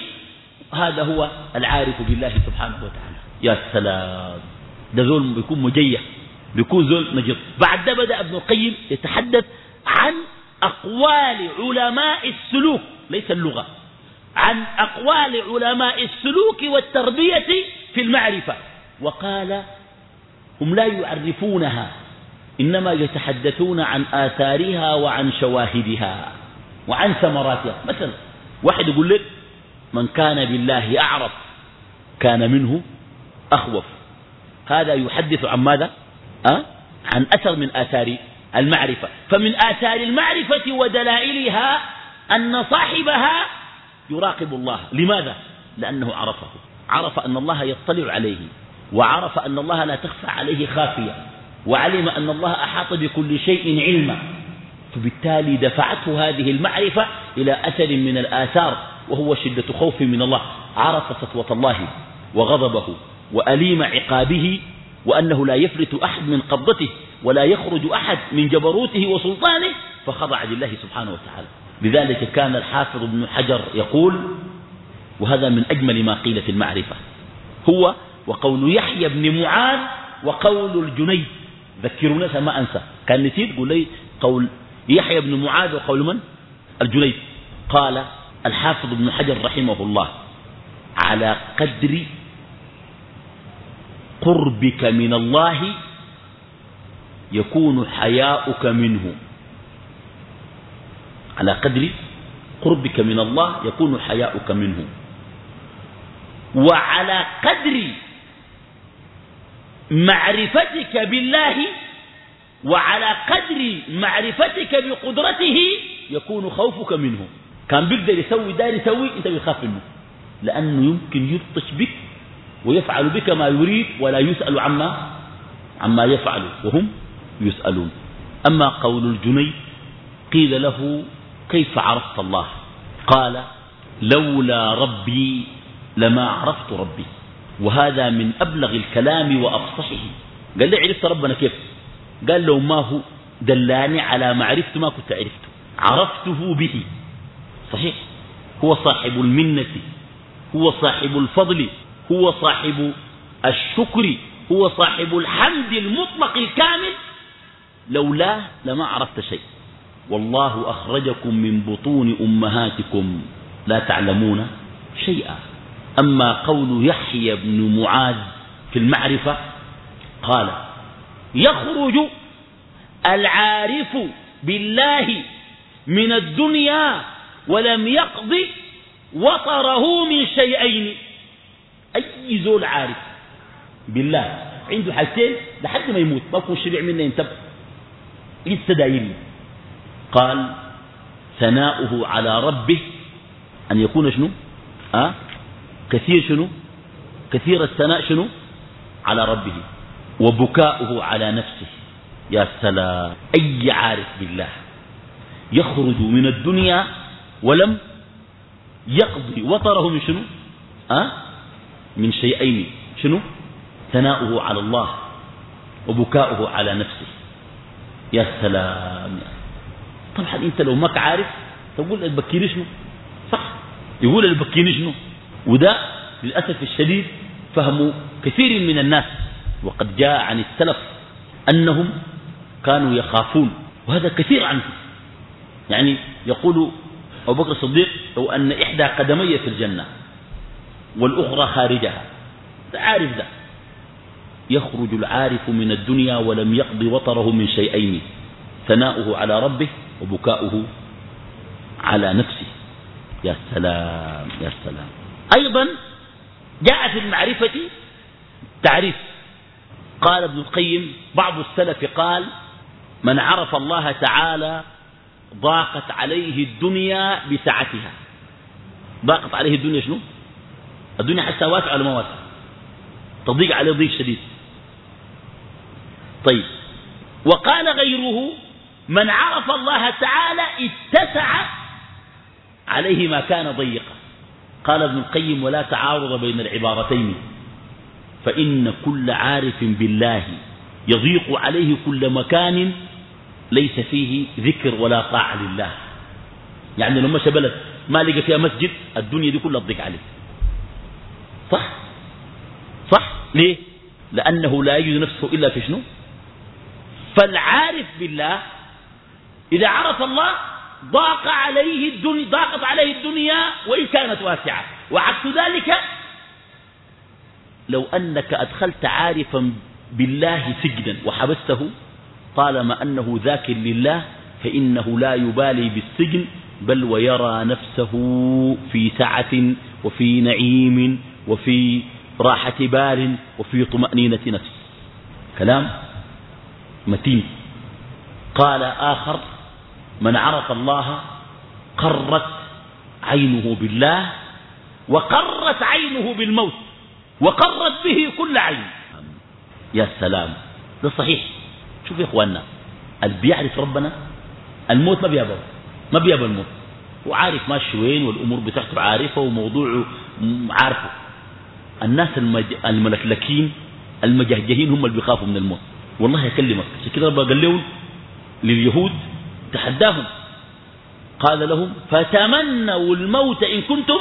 هذا هو العارف بالله سبحانه وتعالى. يا سلام، ده زول بيكون مجيح، بيكون زول نجد. بعد ده بدأ ابن القيم يتحدث عن أقوال علماء السلوك، ليس اللغة، عن أقوال علماء السلوك والتربية في المعرفة. وقال هم لا يعرفونها، إنما يتحدثون عن آثارها وعن شواهدها وعن ثمراتها. مثلا واحد يقول لك من كان بالله أعرف كان منه أخوف. هذا يحدث عن ماذا؟ أه؟ عن أثر من آثار المعرفة. فمن آثار المعرفة ودلائلها أن صاحبها يراقب الله. لماذا؟ لأنه عرفه، عرف أن الله يطلع عليه، وعرف أن الله لا تخفى عليه خافية، وعلم أن الله أحاط بكل شيء علما. فبالتالي دفعته هذه المعرفة إلى أثر من الآثار، وهو شدة خوف من الله. عرف سطوة الله وغضبه وأليم عقابه، وأنه لا يفلت أحد من قبضته ولا يخرج أحد من جبروته وسلطانه، فخضع لله سبحانه وتعالى. لذلك كان الحافظ ابن حجر يقول، وهذا من أجمل ما قيل في المعرفة، هو وقول يحيى بن معاذ وقول الجنيد. ذكروني ما أنسى، كان نسيت قول لي قول يحيى بن معاذ وقول من؟ الجنيد. قال الحافظ ابن حجر رحمه الله على قدر قربك من الله يكون حياؤك منه. على قدر قربك من الله يكون حياؤك منه، وعلى قدر معرفتك بالله وعلى قدر معرفتك بقدرته يكون خوفك منه. كان بيقدر يسوي دار يسوي، انت بتخاف منه، لأنه يمكن يبطش بك ويفعل بك ما يريد ولا يسأل عما عما يفعل وهم يسألون. أما قول الجنيد قيل له كيف عرفت الله؟ قال لولا ربي لما عرفت ربي. وهذا من أبلغ الكلام وأفصحه. قال لي عرفت ربنا كيف؟ قال له ما هو دلاني على معرفته ما كنت عرفته، عرفته به. صحيح، هو صاحب المنة، هو صاحب الفضل، هو صاحب الشكر، هو صاحب الحمد المطلق الكامل. لولاه لما عرفت شيء. والله أخرجكم من بطون أمهاتكم لا تعلمون شيئا. أما قول يحيى بن معاذ في المعرفة قال يخرج العارف بالله من الدنيا ولم يقض وطره من شيئين. أي زول عارف بالله عنده حاجتين لحد ما يموت ما يكون شبع منه ينتبه لسه دايرين. قال ثناؤه على ربه أن يكون شنو أه؟ كثير شنو كثير الثناء شنو على ربه، وبكاؤه على نفسه. يا سلام، أي عارف بالله يخرج من الدنيا ولم يقضي وطره من شنو أه؟ من شيئين، شنو ثناؤه على الله وبكاؤه على نفسه. يا سلام. طبعا انت لو ماك عارف تقول البكيني شنو، صح، يقول البكيني شنو. وده للأسف الشديد فهموا كثير من الناس، وقد جاء عن السلف أنهم كانوا يخافون، وهذا كثير عنه. يعني يقول أبو بكر الصديق لو أن إحدى قدمي في الجنة والأخرى خارجها، عارف ده. يخرج العارف من الدنيا ولم يقض وطره من شيئين، ثناؤه على ربه وبكاؤه على نفسه. يا سلام يا سلام. أيضا جاء في المعرفة تعريف، قال ابن القيم بعض السلف قال من عرف الله تعالى ضاقت عليه الدنيا بسعتها. ضاقت عليه الدنيا شنو؟ الدنيا حتى واسعة ولا ما واسعة؟ تضيق عليه ضيق شديد. طيب، وقال غيره من عرف الله تعالى اتسع عليه ما كان ضيقا. قال ابن القيم ولا تعارض بين العبارتين، فإن كل عارف بالله يضيق عليه كل مكان ليس فيه ذكر ولا طاعة لله. يعني لو مشى بلد ما لقى فيها مسجد الدنيا دي كلها تضيق عليه، صح صح. ليه؟ لأنه لا يجد نفسه إلا في شنو؟ فالعارف بالله إذا عرف الله ضاق عليه الدنيا، ضاقت عليه الدنيا وإن كانت واسعة. وعكس ذلك لو أنك أدخلت عارفا بالله سجنا وحبسته طالما أنه ذاكر لله فإنه لا يبالي بالسجن، بل ويرى نفسه في سعة وفي نعيم وفي راحة بال وفي طمأنينة نفس. كلام متين. قال آخر من عرف الله قرت عينه بالله وقرت عينه بالموت وقرت به كل عين. يا سلام، ده صحيح. شوف يا اخواننا، اللي بيعرف ربنا الموت ما بيابه ما بيابه الموت، وعارف ماشي وين والامور بتاعته عارفه وموضوعه عارفه. الناس الملكلكين المجهجهين هم اللي بيخافوا من الموت. والله يكلمك عشان كده ربنا قال لهم لليهود تحداهم قال لهم فتمنوا الموت إن كنتم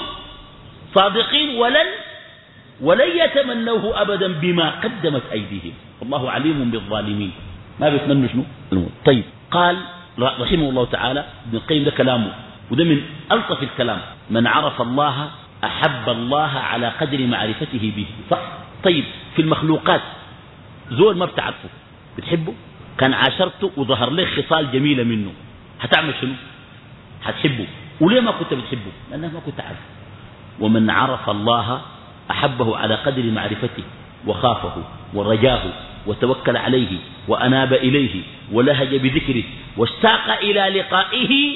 صادقين ولن ولن يتمنوه أبدا بما قدمت أيديهم والله عليم بالظالمين. ما بيتمنوا شنو الموت. طيب، قال رحمه الله تعالى ابن القيم ده كلامه وده من ألطف الكلام، من عرف الله أحب الله على قدر معرفته به. صح. طيب، في المخلوقات زول ما بتعرفه بتحبه، كان عاشرته وظهر لك خصال جميلة منه، هتعمل شنو؟ هتحبه. وليه ما كنت بتحبه؟ لأنه ما كنت عارف. ومن عرف الله أحبه على قدر معرفته وخافه ورجاه وتوكل عليه وأناب إليه ولهج بذكره واشتاق إلى لقائه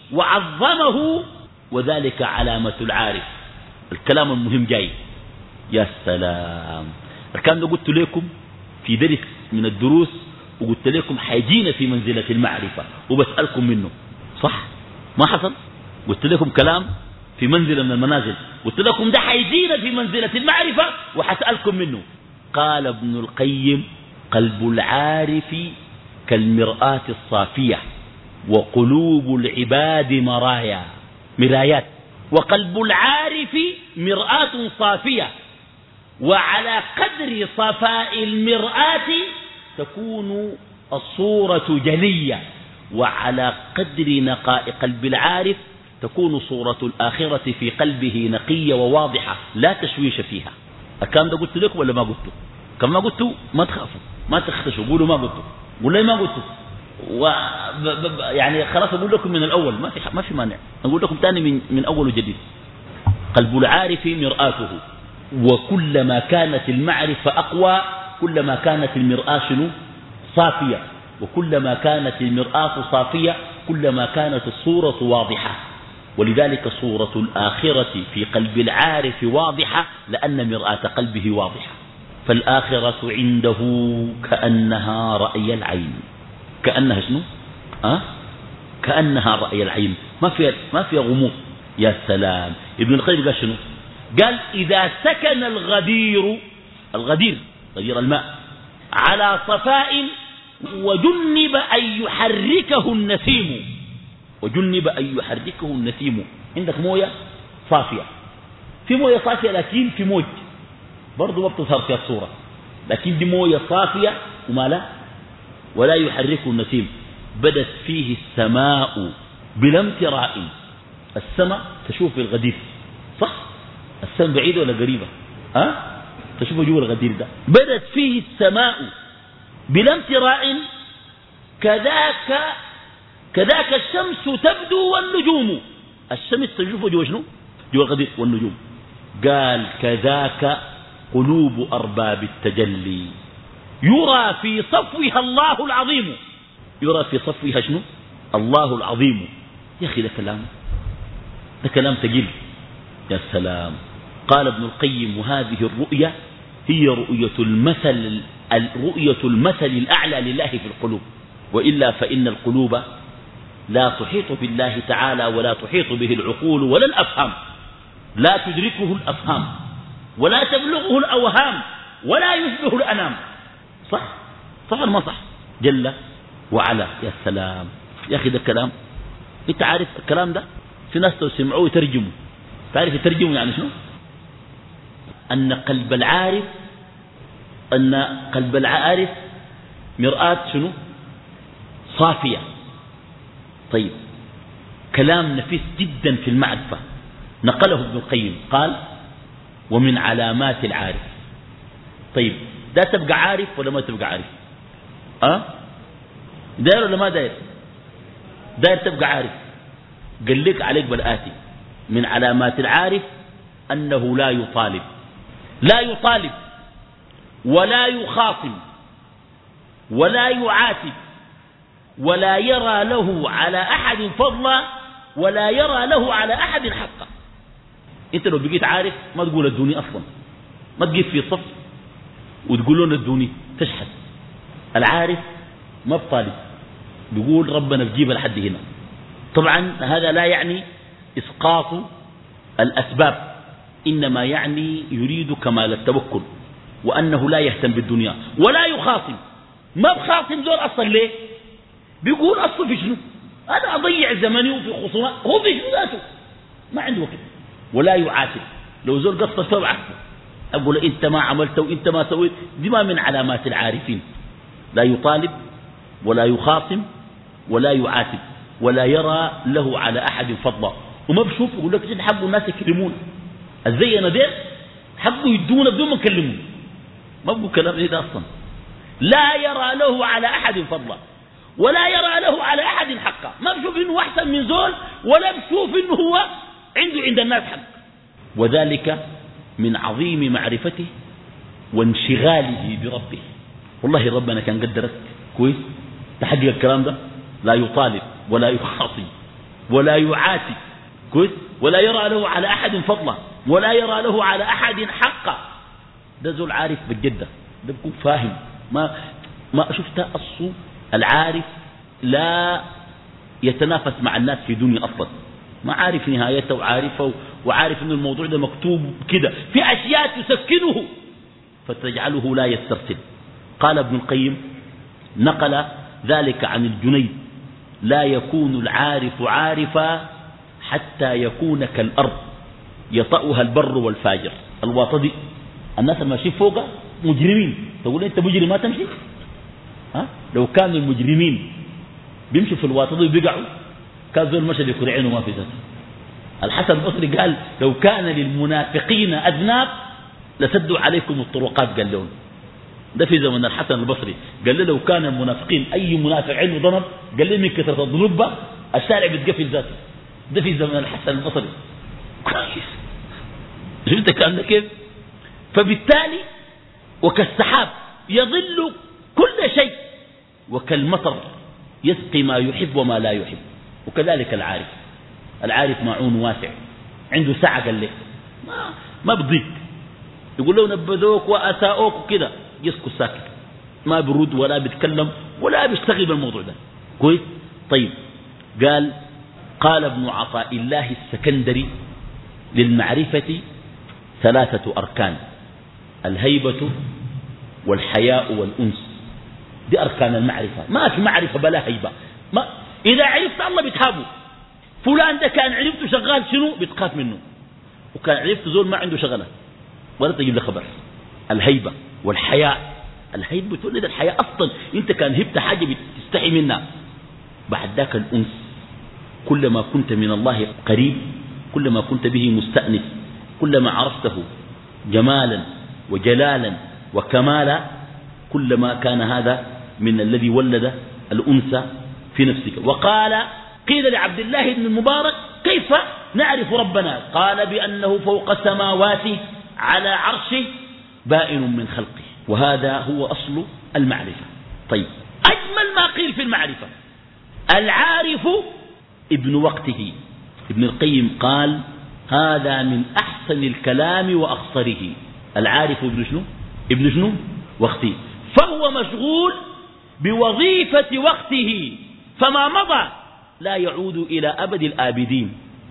وعظمه، وذلك علامة العارف. الكلام المهم جاي. يا سلام. الكلام ده قلت لكم في درس من الدروس، وقلت لكم حيجينا في منزلة المعرفة وبسألكم منه، صح؟ ما حصل؟ قلت لكم كلام في منزلة من المنازل، قلت لكم ده حيجينا في منزلة المعرفة وحسألكم منه. قال ابن القيم قلب العارف كالمرآة الصافية وقلوب العباد مرايا مرايات. وقلب العارف مرآة صافية، وعلى قدر صفاء المرآة تكون الصورة جلية، وعلى قدر نقاء قلب العارف تكون صورة الآخرة في قلبه نقية وواضحة لا تشويش فيها. الكلام ده قلت لكم ولا ما قلته؟ كما قلت ما تخافوا. ما تختشوا قولوا ما قلتوا، قول لي ما قلتوا و... ب... ب... يعني خلاص أقول لكم من الأول، ما في ما في مانع، أقول لكم تاني من من أول وجديد. قلب العارف مرآته، وكلما كانت المعرفة أقوى كلما كانت المرآة شنو؟ صافية، وكلما كانت المرآة صافية كلما كانت الصورة واضحة. ولذلك صورة الآخرة في قلب العارف واضحة لأن مرآة قلبه واضحة. فالآخرة عنده كأنها رأي العين، كأنها شنو؟ أه؟ كأنها رأي العين، ما فيها ما فيها غموض. يا سلام. ابن القيم قال شنو؟ قال إذا سكن الغدير، الغدير غدير الماء، على صفاء وجنب أن يحركه النسيم، وجنب أن يحركه النسيم. عندك موية صافية، في موية صافية لكن في موج برضو ما بتظهر فيها الصورة، لكن دي موية صافية وما لا ولا يحركه النسيم. بدت فيه السماء بلا امتراء، السماء تشوف الغدير صح؟ السماء بعيدة ولا قريبة؟ أه؟ تشوفه جوا الغدير ده. بدت فيه السماء بلا امتراء كذاك كذاك الشمس تبدو والنجوم. الشمس تشوفه جوا شنو؟ جوا الغدير والنجوم. قال كذاك قلوب أرباب التجلي يرى في صفوها الله العظيم، يرى في صفوها شنو؟ الله العظيم. يا أخي ده كلام، ده كلام ثقيل. يا سلام. قال ابن القيم وهذه الرؤية هي رؤية المثل رؤية المثل الأعلى لله في القلوب، وإلا فإن القلوب لا تحيط بالله تعالى ولا تحيط به العقول ولا الأفهام، لا تدركه الأفهام ولا تبلغه الأوهام ولا يشبه الأنام. صح؟ صح ما صح؟ جل وعلا. يا سلام يا أخي ده كلام. أنت عارف الكلام ده في ناس لو سمعوه يترجموا، تعرف يترجموا يعني شنو؟ أن قلب العارف أن قلب العارف مرآة شنو؟ صافية. طيب كلام نفيس جدا في المعرفة نقله ابن القيم، قال ومن علامات العارف. طيب ده تبقى عارف ولا ما تبقى عارف؟ أه؟ داير ولا ما داير؟ داير تبقى عارف. قال لك عليك بالآتي: من علامات العارف أنه لا يطالب، لا يطالب ولا يخاصم ولا يعاتب ولا يرى له على أحد فضلا ولا يرى له على أحد حقا. انت لو بقيت عارف ما تقول ادوني اصلا، ما تجيب في صف وتقول لنا ادوني، تشحت. العارف ما بطالب، بيقول ربنا بجيب لحد هنا. طبعا هذا لا يعني اسقاط الاسباب، انما يعني يريد كمال التوكل وانه لا يهتم بالدنيا ولا يخاصم. ما بخاصم دول اصلا ليه؟ بيقول اصلا في شنو؟ انا اضيع زمني في خصومات، هو في شنو ذاته؟ ما عنده وقت. ولا يعاتب، لو زول قصر سبعة أقول أنت ما عملت وأنت ما سويت، دي ما من علامات العارفين. لا يطالب ولا يخاصم ولا يعاتب ولا يرى له على أحد فضلا. وما بشوف يقول لك جد حقه الناس يكلمون الزينا دير، حقه يدونا بدون ما يكلمون، ما بقول كلام إيه ده أصلا. لا يرى له على أحد فضلا ولا يرى له على أحد حقا، ما بشوف إنه أحسن من زول ولا بشوف إنه هو عنده عند الناس حق. وذلك من عظيم معرفته وانشغاله بربه. والله ربنا كان قدرك كويس تحقق الكلام ده. لا يطالب ولا يخاصم ولا يعاتب كويس ولا يرى له على أحد فضلا ولا يرى له على أحد حقا. ده زول عارف بالجدة، ده بكون فاهم. ما ما شفت أصل العارف لا يتنافس مع الناس في دنيا أصلا، ما عارف نهايته وعارفه وعارف أن الموضوع ده مكتوب كده في أشياء تسكنه فتجعله لا يسترسل. قال ابن القيم نقل ذلك عن الجنيد: لا يكون العارف عارفا حتى يكون كالأرض يطأها البر والفاجر. الواطدي الناس الماشيين فوقها مجرمين، تقول انت مجرم ما تمشي؟ ها؟ لو كانوا المجرمين بيمشوا في الواطدي وبيقعوا كان ذو المشهد يكون عينه ما في ذاته. الحسن البصري قال: لو كان للمنافقين أذناب لسدوا عليكم الطرقات. قال لهم ده في زمن الحسن البصري. قال له لو كان المنافقين أي منافق عنده ضنب قال له من كثرة الضنوب الشارع بتقفل ذاته. ده في زمن الحسن البصري. كويس. شفت كان كيف؟ فبالتالي وكالسحاب يظل كل شيء، وكالمطر يسقي ما يحب وما لا يحب. وكذلك العارف، العارف معون واسع، عنده سعة قال لك ما, ما بضيق، يقول له نبذوك وأساءوك وكده يسكت ساكت، ما برد ولا بيتكلم ولا بيشتغل بالموضوع ده. كويس. طيب قال قال ابن عطاء الله السكندري للمعرفة ثلاثة أركان: الهيبة والحياء والأنس. دي أركان المعرفة. ما في معرفة بلا هيبة. ما إذا عرفت الله بتهابه. فلان ده كان عرفته شغال شنو بتخاف منه، وكان عرفته زول ما عنده شغلة ولا تجيب له خبر. الهيبة والحياء. الهيبة بتولد الحياء أصلا. أنت كان هبت حاجة بتستحي منها. بعد ذاك الأنس، كلما كنت من الله قريب كلما كنت به مستأنس، كلما عرفته جمالا وجلالا وكمالا كلما كان هذا من الذي ولد الأنس في نفسك. وقال قيل لعبد الله بن المبارك كيف نعرف ربنا؟ قال بأنه فوق السماوات على عرشه بائن من خلقه. وهذا هو أصل المعرفة. طيب أجمل ما قيل في المعرفة العارف ابن وقته. ابن القيم قال هذا من أحسن الكلام وأخصره. العارف ابن شنو؟ ابن شنو؟ وقته. فهو مشغول بوظيفة وقته، فما مضى لا يعود إلى أبد الآبدين،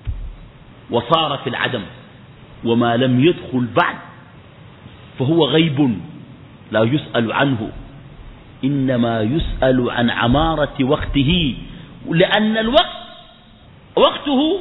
وصار في العدم. وما لم يدخل بعد فهو غيب لا يسأل عنه، إنما يسأل عن عمارة وقته، لأن الوقت وقته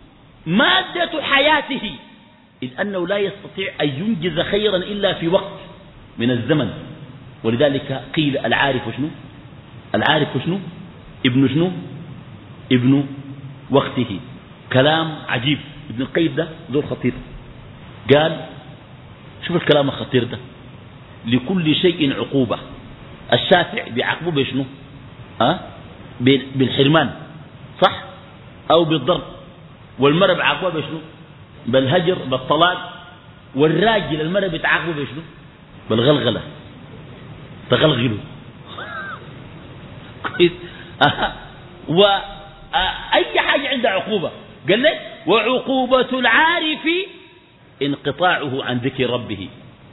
مادة حياته، إذ أنه لا يستطيع أن ينجز خيرا إلا في وقت من الزمن. ولذلك قيل العارف شنو؟ العارف شنو؟ ابن شنو؟ ابن وقته. كلام عجيب. ابن القيم ده ذو خطير. قال شوف الكلام الخطير ده: لكل شيء عقوبة. الشافع بيعاقبه بشنو؟ أه؟ بالحرمان صح؟ أو بالضرب. والمرأة بعاقبه بشنو؟ بالهجر بالطلاق. والراجل المرأة بتعاقبه بشنو؟ بالغلغلة. تغلغلوا كويس. أه. وأي حاجة عندها عقوبة. قال لك وعقوبة العارف انقطاعه عن ذكر ربه.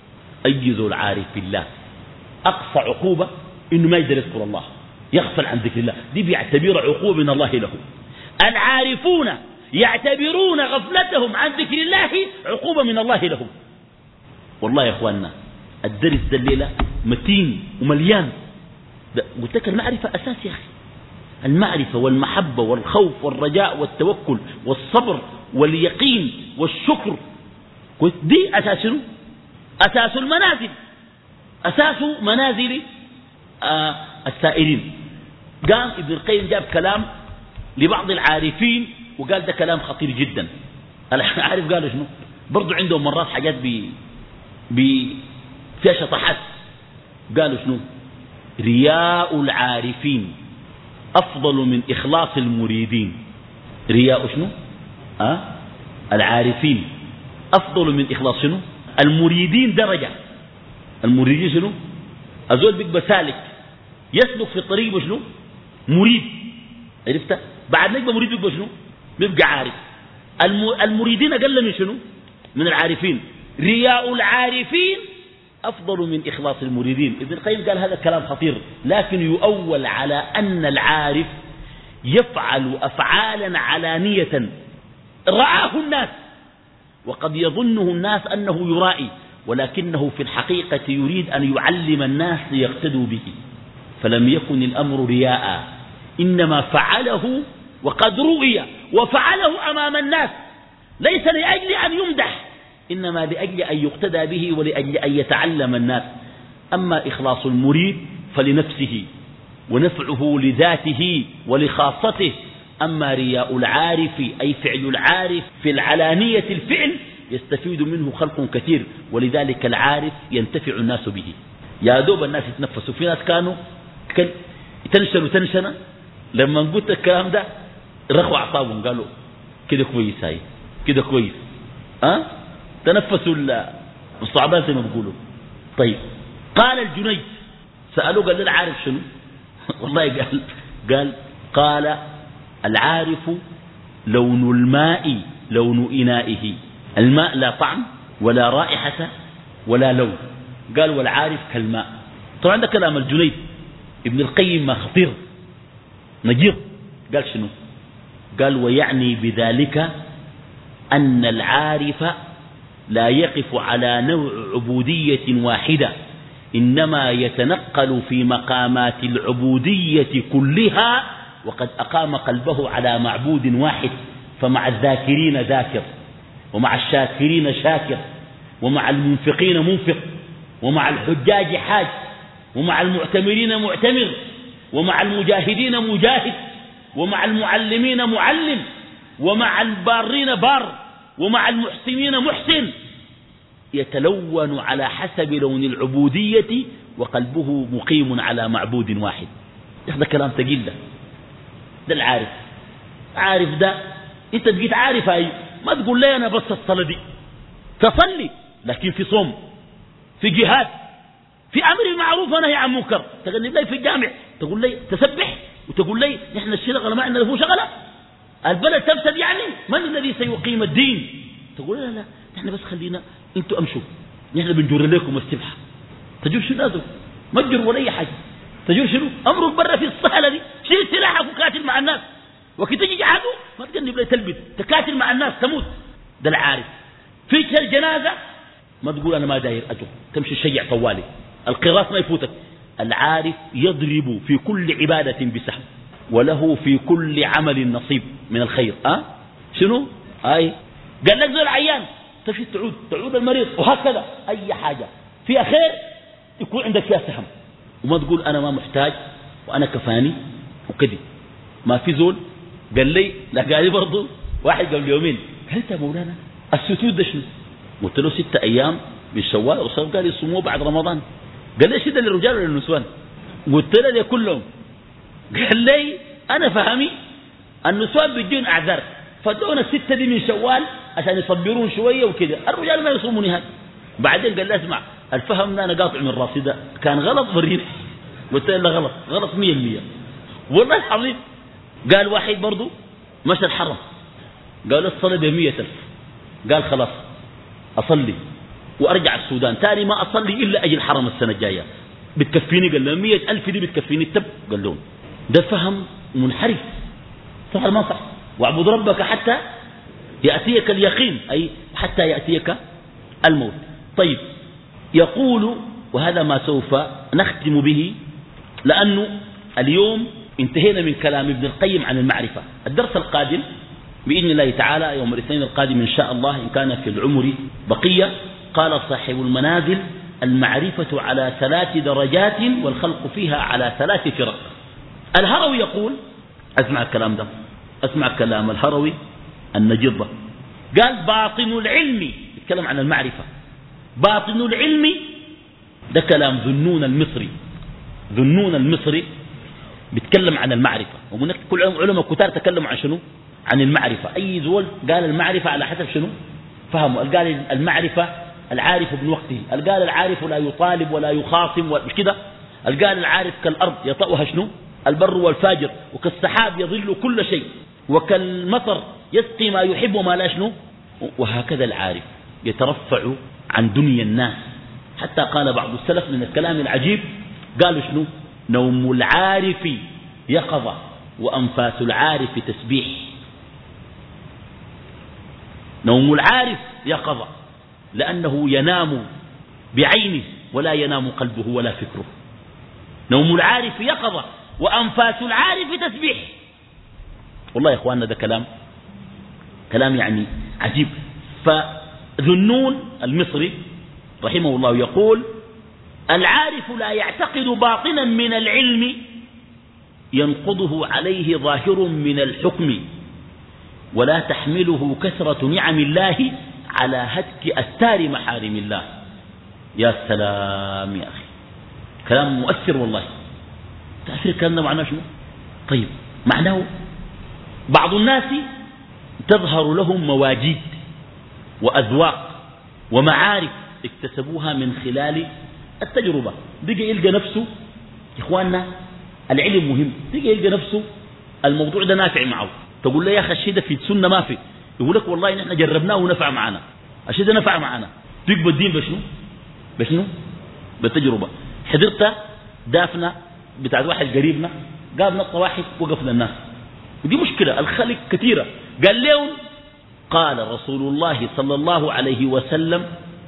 أيذ العارف بالله أقصى عقوبة إنه ما يقدر يذكر الله، يغفل عن ذكر الله. دي بيعتبر عقوبة من الله له. العارفون يعتبرون غفلتهم عن ذكر الله عقوبة من الله لهم. والله يا أخواننا الدرس ده الليلة متين ومليان. قلت لك المعرفة أساس يا أخي. المعرفة والمحبة والخوف والرجاء والتوكل والصبر واليقين والشكر، دي أساس أساس المنازل، أساس منازل آه السائرين. قام ابن القيم جاب كلام لبعض العارفين وقال ده كلام خطير جدا. العارف قالوا شنو؟ برضو عندهم مرات حاجات بي بي فيها شطحات. قالوا شنو؟ رياء العارفين أفضل من إخلاص المريدين. رياء شنو؟ أه؟ العارفين أفضل من إخلاص شنو؟ المريدين. درجة المريدين شنو؟ أزول بيبقى سالك يسلك في الطريق بشنو؟ مريد. عرفت؟ بعد نجبة مريد بيبقى شنو؟ بيبقى عارف. المريدين أقل من شنو؟ من العارفين. رياء العارفين أفضل من إخلاص المريدين. ابن القيم قال هذا كلام خطير، لكن يؤول على أن العارف يفعل أفعالا علانية رآه الناس، وقد يظنه الناس أنه يرائي، ولكنه في الحقيقة يريد أن يعلم الناس ليقتدوا به. فلم يكن الأمر رياء، إنما فعله وقد رؤي وفعله أمام الناس، ليس لأجل أن يمدح، إنما لأجل أن يقتدى به ولأجل أن يتعلم الناس. أما إخلاص المريد فلنفسه ونفعه لذاته ولخاصته. أما رياء العارف أي فعل العارف في العلانية الفعل يستفيد منه خلق كثير، ولذلك العارف ينتفع الناس به. يا دوب الناس يتنفسوا. في ناس كانوا تنشنوا تنشنة لما قلت الكلام ده رخوا أعصابهم قالوا كده كويس هاي كده كويس أه؟ تنفسوا الصعبان زي ما بيقولوا. طيب قال الجنيد سألوه قال للعارف شنو والله قال قال قال العارف لون الماء لون إنائه. الماء لا طعم ولا رائحة ولا لون. قال والعارف كالماء. طبعا ده كلام الجنيد. ابن القيم ما خطير نجير قال شنو قال ويعني بذلك أن العارف لا يقف على نوع عبودية واحدة إنما يتنقل في مقامات العبودية كلها وقد أقام قلبه على معبود واحد. فمع الذاكرين ذاكر ومع الشاكرين شاكر ومع المنفقين منفق ومع الحجاج حاج ومع المعتمرين معتمر ومع المجاهدين مجاهد ومع المعلمين معلم ومع البارين بار ومع المحسنين محسن. يتلون على حسب لون العبودية وقلبه مقيم على معبود واحد. هذا كلام ثقيل ده. ده العارف. عارف ده انت بقيت عارف هاي ما تقول لي انا بس الصلاة دي تصلي لكن في صوم في جهاد في امر معروف ونهي عن منكر. تقول لي في الجامع تقول لي تسبح وتقول لي نحن الشغله ما عندنا له شغله البلد تفسد يعني من الذي سيقيم الدين. تقول لا لا نحن بس خلينا انتوا امشوا نحن بنجر لكم السبحه. تجر شنو هذا ما تجر ولا اي حاجه. تجر شنو امرك برا في الصحله دي شيل سلاحك وقاتل مع الناس وكي تجي جهاده ما تقنب لي تلبس تكاتل مع الناس تموت. ده العارف. في الجنازه ما تقول انا ما داير اجر تمشي تشيع طوالي القراص ما يفوتك. العارف يضرب في كل عبادة بسهم وله في كل عمل نصيب من الخير. أه؟ شنو أي قال لك ذو العيان تمشي تعود تعود المريض وهكذا أي حاجة فيها خير يكون عندك فيها سهم وما تقول أنا ما محتاج وأنا كفاني وكذي. ما في زول قال لي لا قال لي برضو واحد قبل يومين قال يا مولانا السجود ده شنو قلت له ستة أيام من شوال وصار قال يصوموه بعد رمضان. قال لي شده للرجال ولا للنسوان قلت له كلهم. قال لي أنا فهمي النسوان بيجون أعذار فدون الستة دي من شوال عشان يصبرون شوية وكذا الرجال ما يصومون هذا. بعدين قال لي اسمع الفهم ده أنا قاطع من راسي ده كان غلط وريني. قلت له غلط غلط مية المية والله العظيم. قال واحد برضو مشى الحرم قال الصلاة بمية ألف قال خلاص أصلي وأرجع السودان تاني ما أصلي إلا أجي الحرم السنة الجاية بتكفيني. قال له مية ألف دي بتكفيني التب. قال لهم ده فهم منحرف صح ما صح. واعبد ربك حتى يأتيك اليقين أي حتى يأتيك الموت. طيب يقول وهذا ما سوف نختم به لأنه اليوم انتهينا من كلام ابن القيم عن المعرفة. الدرس القادم بإذن الله تعالى يوم الاثنين القادم إن شاء الله إن كان في العمر بقية. قال صاحب المنازل المعرفة على ثلاث درجات والخلق فيها على ثلاث فرق. الهروي يقول أسمع الكلام ده أسمع كلام الهروي النجضة قال باطن العلم يتكلم عن المعرفة. باطن العلم ده كلام ذنون المصري. ذنون المصري بيتكلم عن المعرفة وهناك كل علماء كتار تكلموا عن شنو عن المعرفة. أي زول قال المعرفة على حسب شنو فهموا. قال المعرفة العارف ابن وقته. قال العارف لا يطالب ولا يخاصم مش كده. قال العارف كالأرض يطأها شنو البر والفاجر وكالسحاب يظل كل شيء وكالمطر يسقي ما يحب وما لا شنو. وهكذا العارف يترفع عن دنيا الناس. حتى قال بعض السلف من الكلام العجيب قالوا شنو نوم العارف يقظة وأنفاس العارف تسبيح. نوم العارف يقظة لأنه ينام بعينه ولا ينام قلبه ولا فكره. نوم العارف يقظة وأنفاس العارف تسبيح. والله يا إخواننا ده كلام كلام يعني عجيب. فذنون المصري رحمه الله يقول العارف لا يعتقد باطنا من العلم ينقضه عليه ظاهر من الحكم ولا تحمله كثرة نعم الله على هتك أستار محارم الله. يا سلام يا أخي كلام مؤثر والله. تأثير الكلام ده معناه شنو؟ طيب معناه بعض الناس تظهر لهم مواجيد وأذواق ومعارف اكتسبوها من خلال التجربة. بقى يلقى نفسه إخواننا العلم مهم، بقى يلقى نفسه الموضوع ده نافع معه. تقول له يا أخي الشيء ده في السنة ما في، يقول لك والله نحن جربناه ونفع معنا، الشيء ده نفع معنا. تقبل الدين بشنو؟ بشنو؟ بالتجربة. حضرت دافنة بتاعت واحد قريبنا قام نط واحد وقف للناس، ودي مشكلة الخلق كثيرة. قال لهم قال رسول الله صلى الله عليه وسلم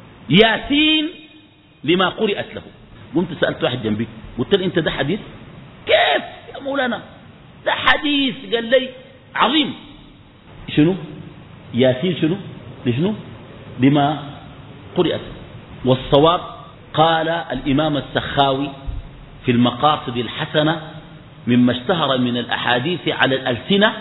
ياسين لما قرأت له. قمت سألت واحد جنبي قلت له انت ده حديث؟ كيف يا مولانا ده حديث؟ قال لي عظيم. شنو ياسين؟ شنو لشنو؟ لما قرأت. والصواب قال الإمام السخاوي في المقاصد الحسنة مما اشتهر من الأحاديث على الألسنة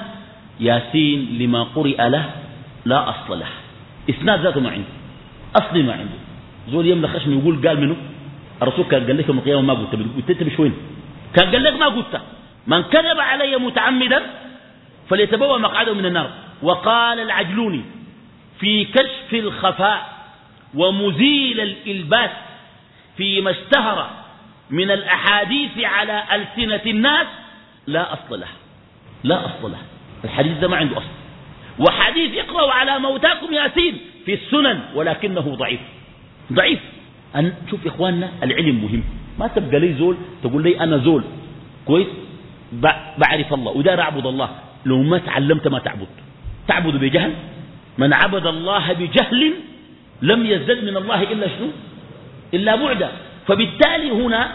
ياسين لما قرئ له لا أصل له. إسناد ذاته ما عنده، أصلي ما عنده. زول يملك خشم يقول قال منه الرسول كان قال لك يوم القيامة ما قلت، قلت انت بشوين كان قال لك ما قلت من كذب علي متعمدا فليتبوأ مقعده من النار. وقال العجلوني في كشف الخفاء ومزيل الإلباس فيما اشتهر من الأحاديث على ألسنة الناس لا أصل له، لا أصل له. الحديث ده ما عنده أصل. وحديث اقرأوا على موتاكم ياسين في السنن ولكنه ضعيف ضعيف. أن شوف يا إخواننا العلم مهم. ما تبقى لي زول تقول لي أنا زول كويس بعرف الله ودار أعبد الله، لو ما تعلمت ما تعبد. تعبد بجهل؟ من عبد الله بجهل لم يزدد من الله إلا شنو؟ إلا بعدا. فبالتالي هنا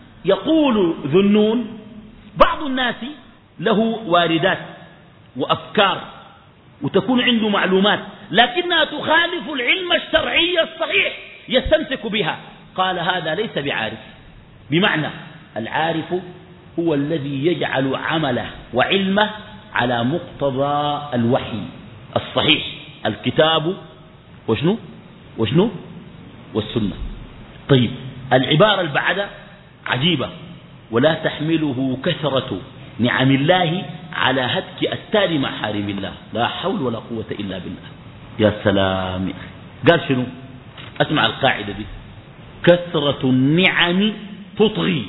يقول ذو النون بعض الناس له واردات وأفكار وتكون عنده معلومات لكنها تخالف العلم الشرعي الصحيح يستمسك بها. قال هذا ليس بعارف. بمعنى العارف هو الذي يجعل عمله وعلمه على مقتضى الوحي الصحيح، الكتاب وشنو وشنو والسنة. طيب العبارة البعدة عجيبة، ولا تحمله كثرة نعم الله على هتك أستار محارم الله، لا حول ولا قوة إلا بالله. يا سلام يا أخي. قال شنو؟ أسمع القاعدة دي: كثرة النعم تطغي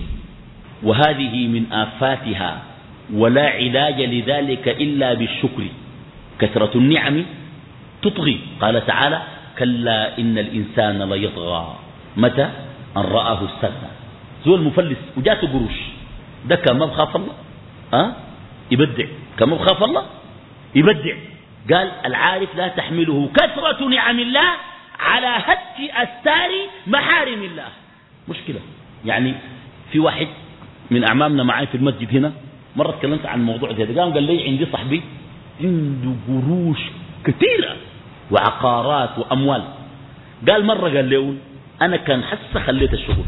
وهذه من آفاتها ولا علاج لذلك إلا بالشكر. كثرة النعم تطغي. قال تعالى: كلا إن الإنسان ليطغى متى أن رآه استغنى. زول مفلس وجاته قروش، ده كان ما بخاف الله أه؟ يبدع. كان ما بخاف الله يبدع. قال العارف لا تحمله كثرة نعم الله على هتك أستار محارم الله. مشكلة. يعني في واحد من أعمامنا معي في المسجد هنا مرة تكلمت عن موضوع هذا، قام قال لي عندي صاحبي عنده قروش كثيرة وعقارات وأموال. قال مرة قال له أنا كان حسه خليت الشغل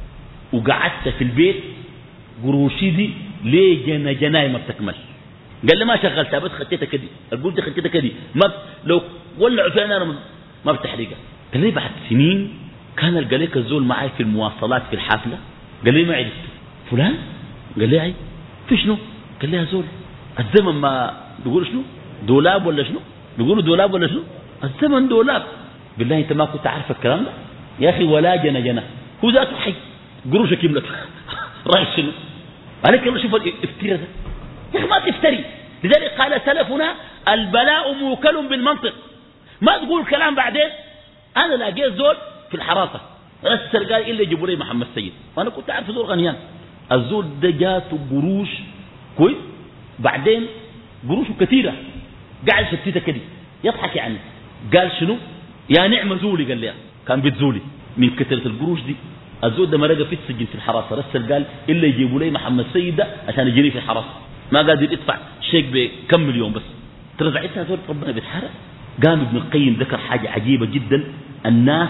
وقعدت في البيت قروشي دي ليه جنا جناي ما بتكمل. قال لي ما شغلتها بس خدتها كدي، القروش دي خدتها كدي، ما لو ولعوا فيها انا ما بتحرقها. قال لي بعد سنين كان القليك الزول معي في المواصلات في الحافلة، قال لي ما عرفت فلان، قال لي عي في شنو؟ قال لي يا زول الزمن ما بيقولوا شنو دولاب ولا شنو، بيقولوا دولاب ولا شنو، الزمن دولاب. بالله انت ما كنت عارف الكلام ده يا اخي؟ ولا جنا جنا هو ذاته حي قروشك كملت رايح شنو عليك. الله شوف الافتراء ده يا اخي، ما تفتري. لذلك قال سلفنا البلاء موكل بالمنطق. ما تقول كلام بعدين انا لاقيت زول في الحراسه رسل قال الا يجيبوا لي محمد سيد، وانا كنت عارف زول غنيان. الزول ده جاته قروش كويس، بعدين قروشه كثيره قاعد شتيته كده يضحك يعني. قال شنو يا نعم زولي، قال لي كان بتزولي من كثره القروش دي. الزول ده مرقه في السجن في الحراسه، رسل قال الا يجيبوا لي محمد سيد ده عشان يجري في الحراسه، ما قادر يدفع شيك بكم مليون بس. ترزعتها زول ربنا بيتحرق. قام ابن القيم ذكر حاجه عجيبه جدا الناس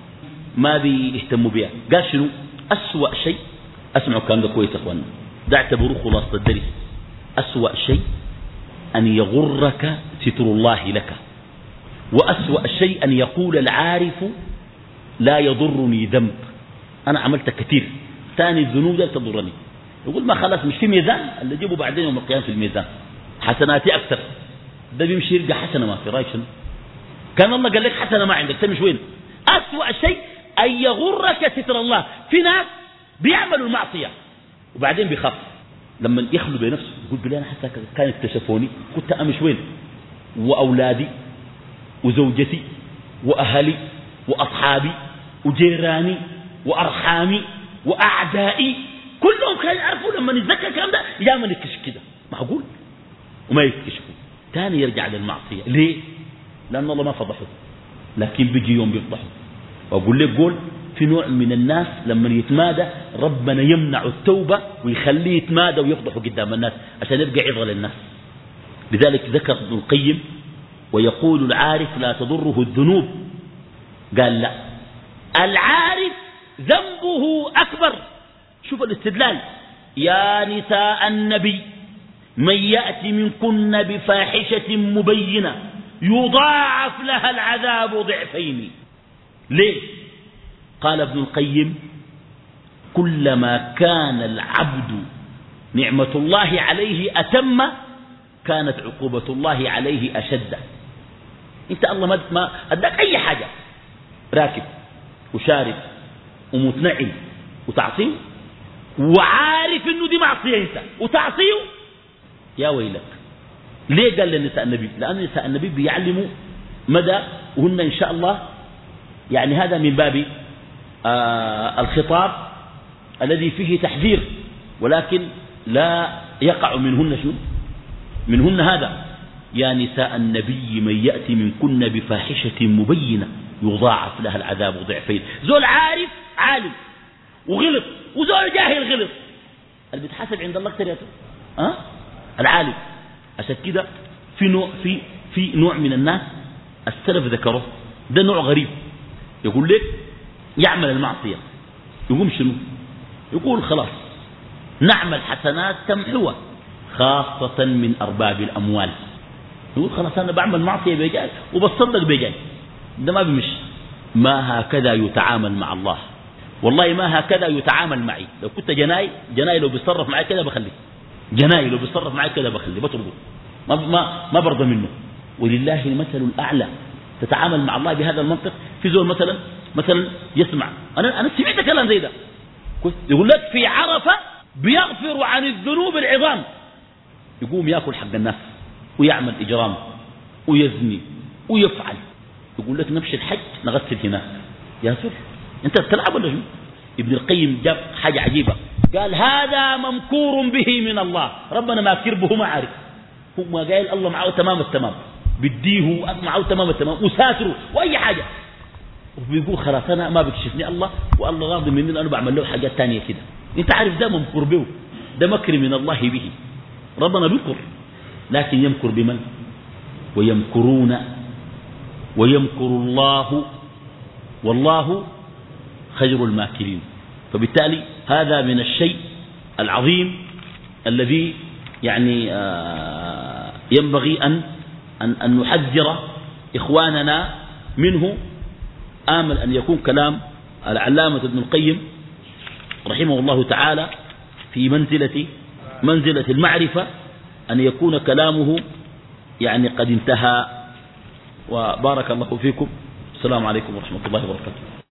ما بيهتموا بها. قال شنو أسوأ شيء، اسمعوا الكلام ده كويس يا اخوانا، ده اعتبروه خلاصه الدرس. أسوأ شيء أن يغرك ستر الله لك، وأسوأ شيء أن يقول العارف لا يضرني ذنب. أنا عملت كثير ثاني الذنوب دي تضرني. يقول ما خلاص مش في ميزان اللي جيبه بعدين يوم القيامة في الميزان حسناتي أكثر، ده بيمشي يلقى حسنة ما في رايك شنو؟ كان الله قال لك حسنة ما عندك تمشي وين؟ أسوأ شيء أن يغرك ستر الله. في ناس بيعملوا المعصية وبعدين بيخاف لما يخلو بنفسه يقول بالله أنا حتى كان اكتشفوني كنت أمشي وين؟ وأولادي وزوجتي وأهلي وأصحابي وجيراني وأرحامي وأعدائي كلهم كانوا يعرفوا لما نتذكر الكلام ده يا من يكشف كده معقول وما يكشفوا ثاني يرجع للمعصية. ليه؟ لأن الله ما فضحه لكن بيجي يوم بيفضحه. وأقول لك قول في نوع من الناس لما يتمادى ربنا يمنع التوبة ويخليه يتمادى ويفضحه قدام الناس عشان يبقى عظة للناس. لذلك ذكر ابن القيم ويقول العارف لا تضره الذنوب. قال لا، العارف ذنبه أكبر. شوف الاستدلال: يا نساء النبي من يأتي منكن بفاحشة مبينة يضاعف لها العذاب ضعفين. ليه؟ قال ابن القيم: كلما كان العبد نعمة الله عليه أتم كانت عقوبة الله عليه أشد. انت الله ما أداك أي حاجة، راكب وشارب ومتنعم وتعصيه وعارف انه دي معصية انت وتعصيه، يا ويلك. ليه قال لنساء النبي؟ لأن نساء النبي بيعلموا مدى وهن إن شاء الله يعني هذا من باب آه الخطاب الذي فيه تحذير ولكن لا يقع منهن شو منهن هذا: يا نساء النبي من يأتي منكن بفاحشة مبينة يضاعف لها العذاب ضعفين. زول عارف عالم وغلط وزول جاهل غلط، اللي بيتحاسب عند الله اكثر يا أه؟ العالم. عشان كده في نوع في في نوع من الناس السلف ذكره ده نوع غريب. يقول لك يعمل المعصية يقوم شنو؟ يقول خلاص نعمل حسنات تمحوها خاصة من أرباب الأموال. يقول خلاص أنا بعمل معصية بيجاي وبصدق بيجاي، ده ما بمشي. ما هكذا يتعامل مع الله، والله ما هكذا يتعامل معي. لو كنت جناي جناي لو بيتصرف معي كده بخليه، جناي لو بيتصرف معي كده بخليه بطرده، ما ما ما برضى منه. ولله المثل الأعلى. تتعامل مع الله بهذا المنطق. في زول مثلا مثلا يسمع أنا أنا سمعت كلام زي ده يقول لك في عرفة بيغفر عن الذنوب العظام، يقوم يأكل حق الناس ويعمل إجرام ويزني ويفعل. يقول لك نمشي الحج نغسل هناك. يا سر أنت بتلعب ولا شو؟ ابن القيم جاب حاجة عجيبة، قال هذا ممكور به من الله. ربنا ما كربه ما عارف، هو قال الله معه تمام التمام، بديه معه تمام التمام وساتره وأي حاجة، وبيقول خلاص أنا ما بكشفني الله والله راضي مني لأنه بعمل له حاجات تانية كده. أنت عارف ده ممكور به، ده مكر من الله به. ربنا بيمكر لكن يمكر بمن؟ ويمكرون ويمكر الله والله خير الماكرين. فبالتالي هذا من الشيء العظيم الذي يعني ينبغي أن أن, أن نحذر إخواننا منه. آمل أن يكون كلام العلامة ابن القيم رحمه الله تعالى في منزلة منزلة المعرفة، أن يكون كلامه يعني قد انتهى. وبارك الله فيكم. السلام عليكم ورحمة الله وبركاته.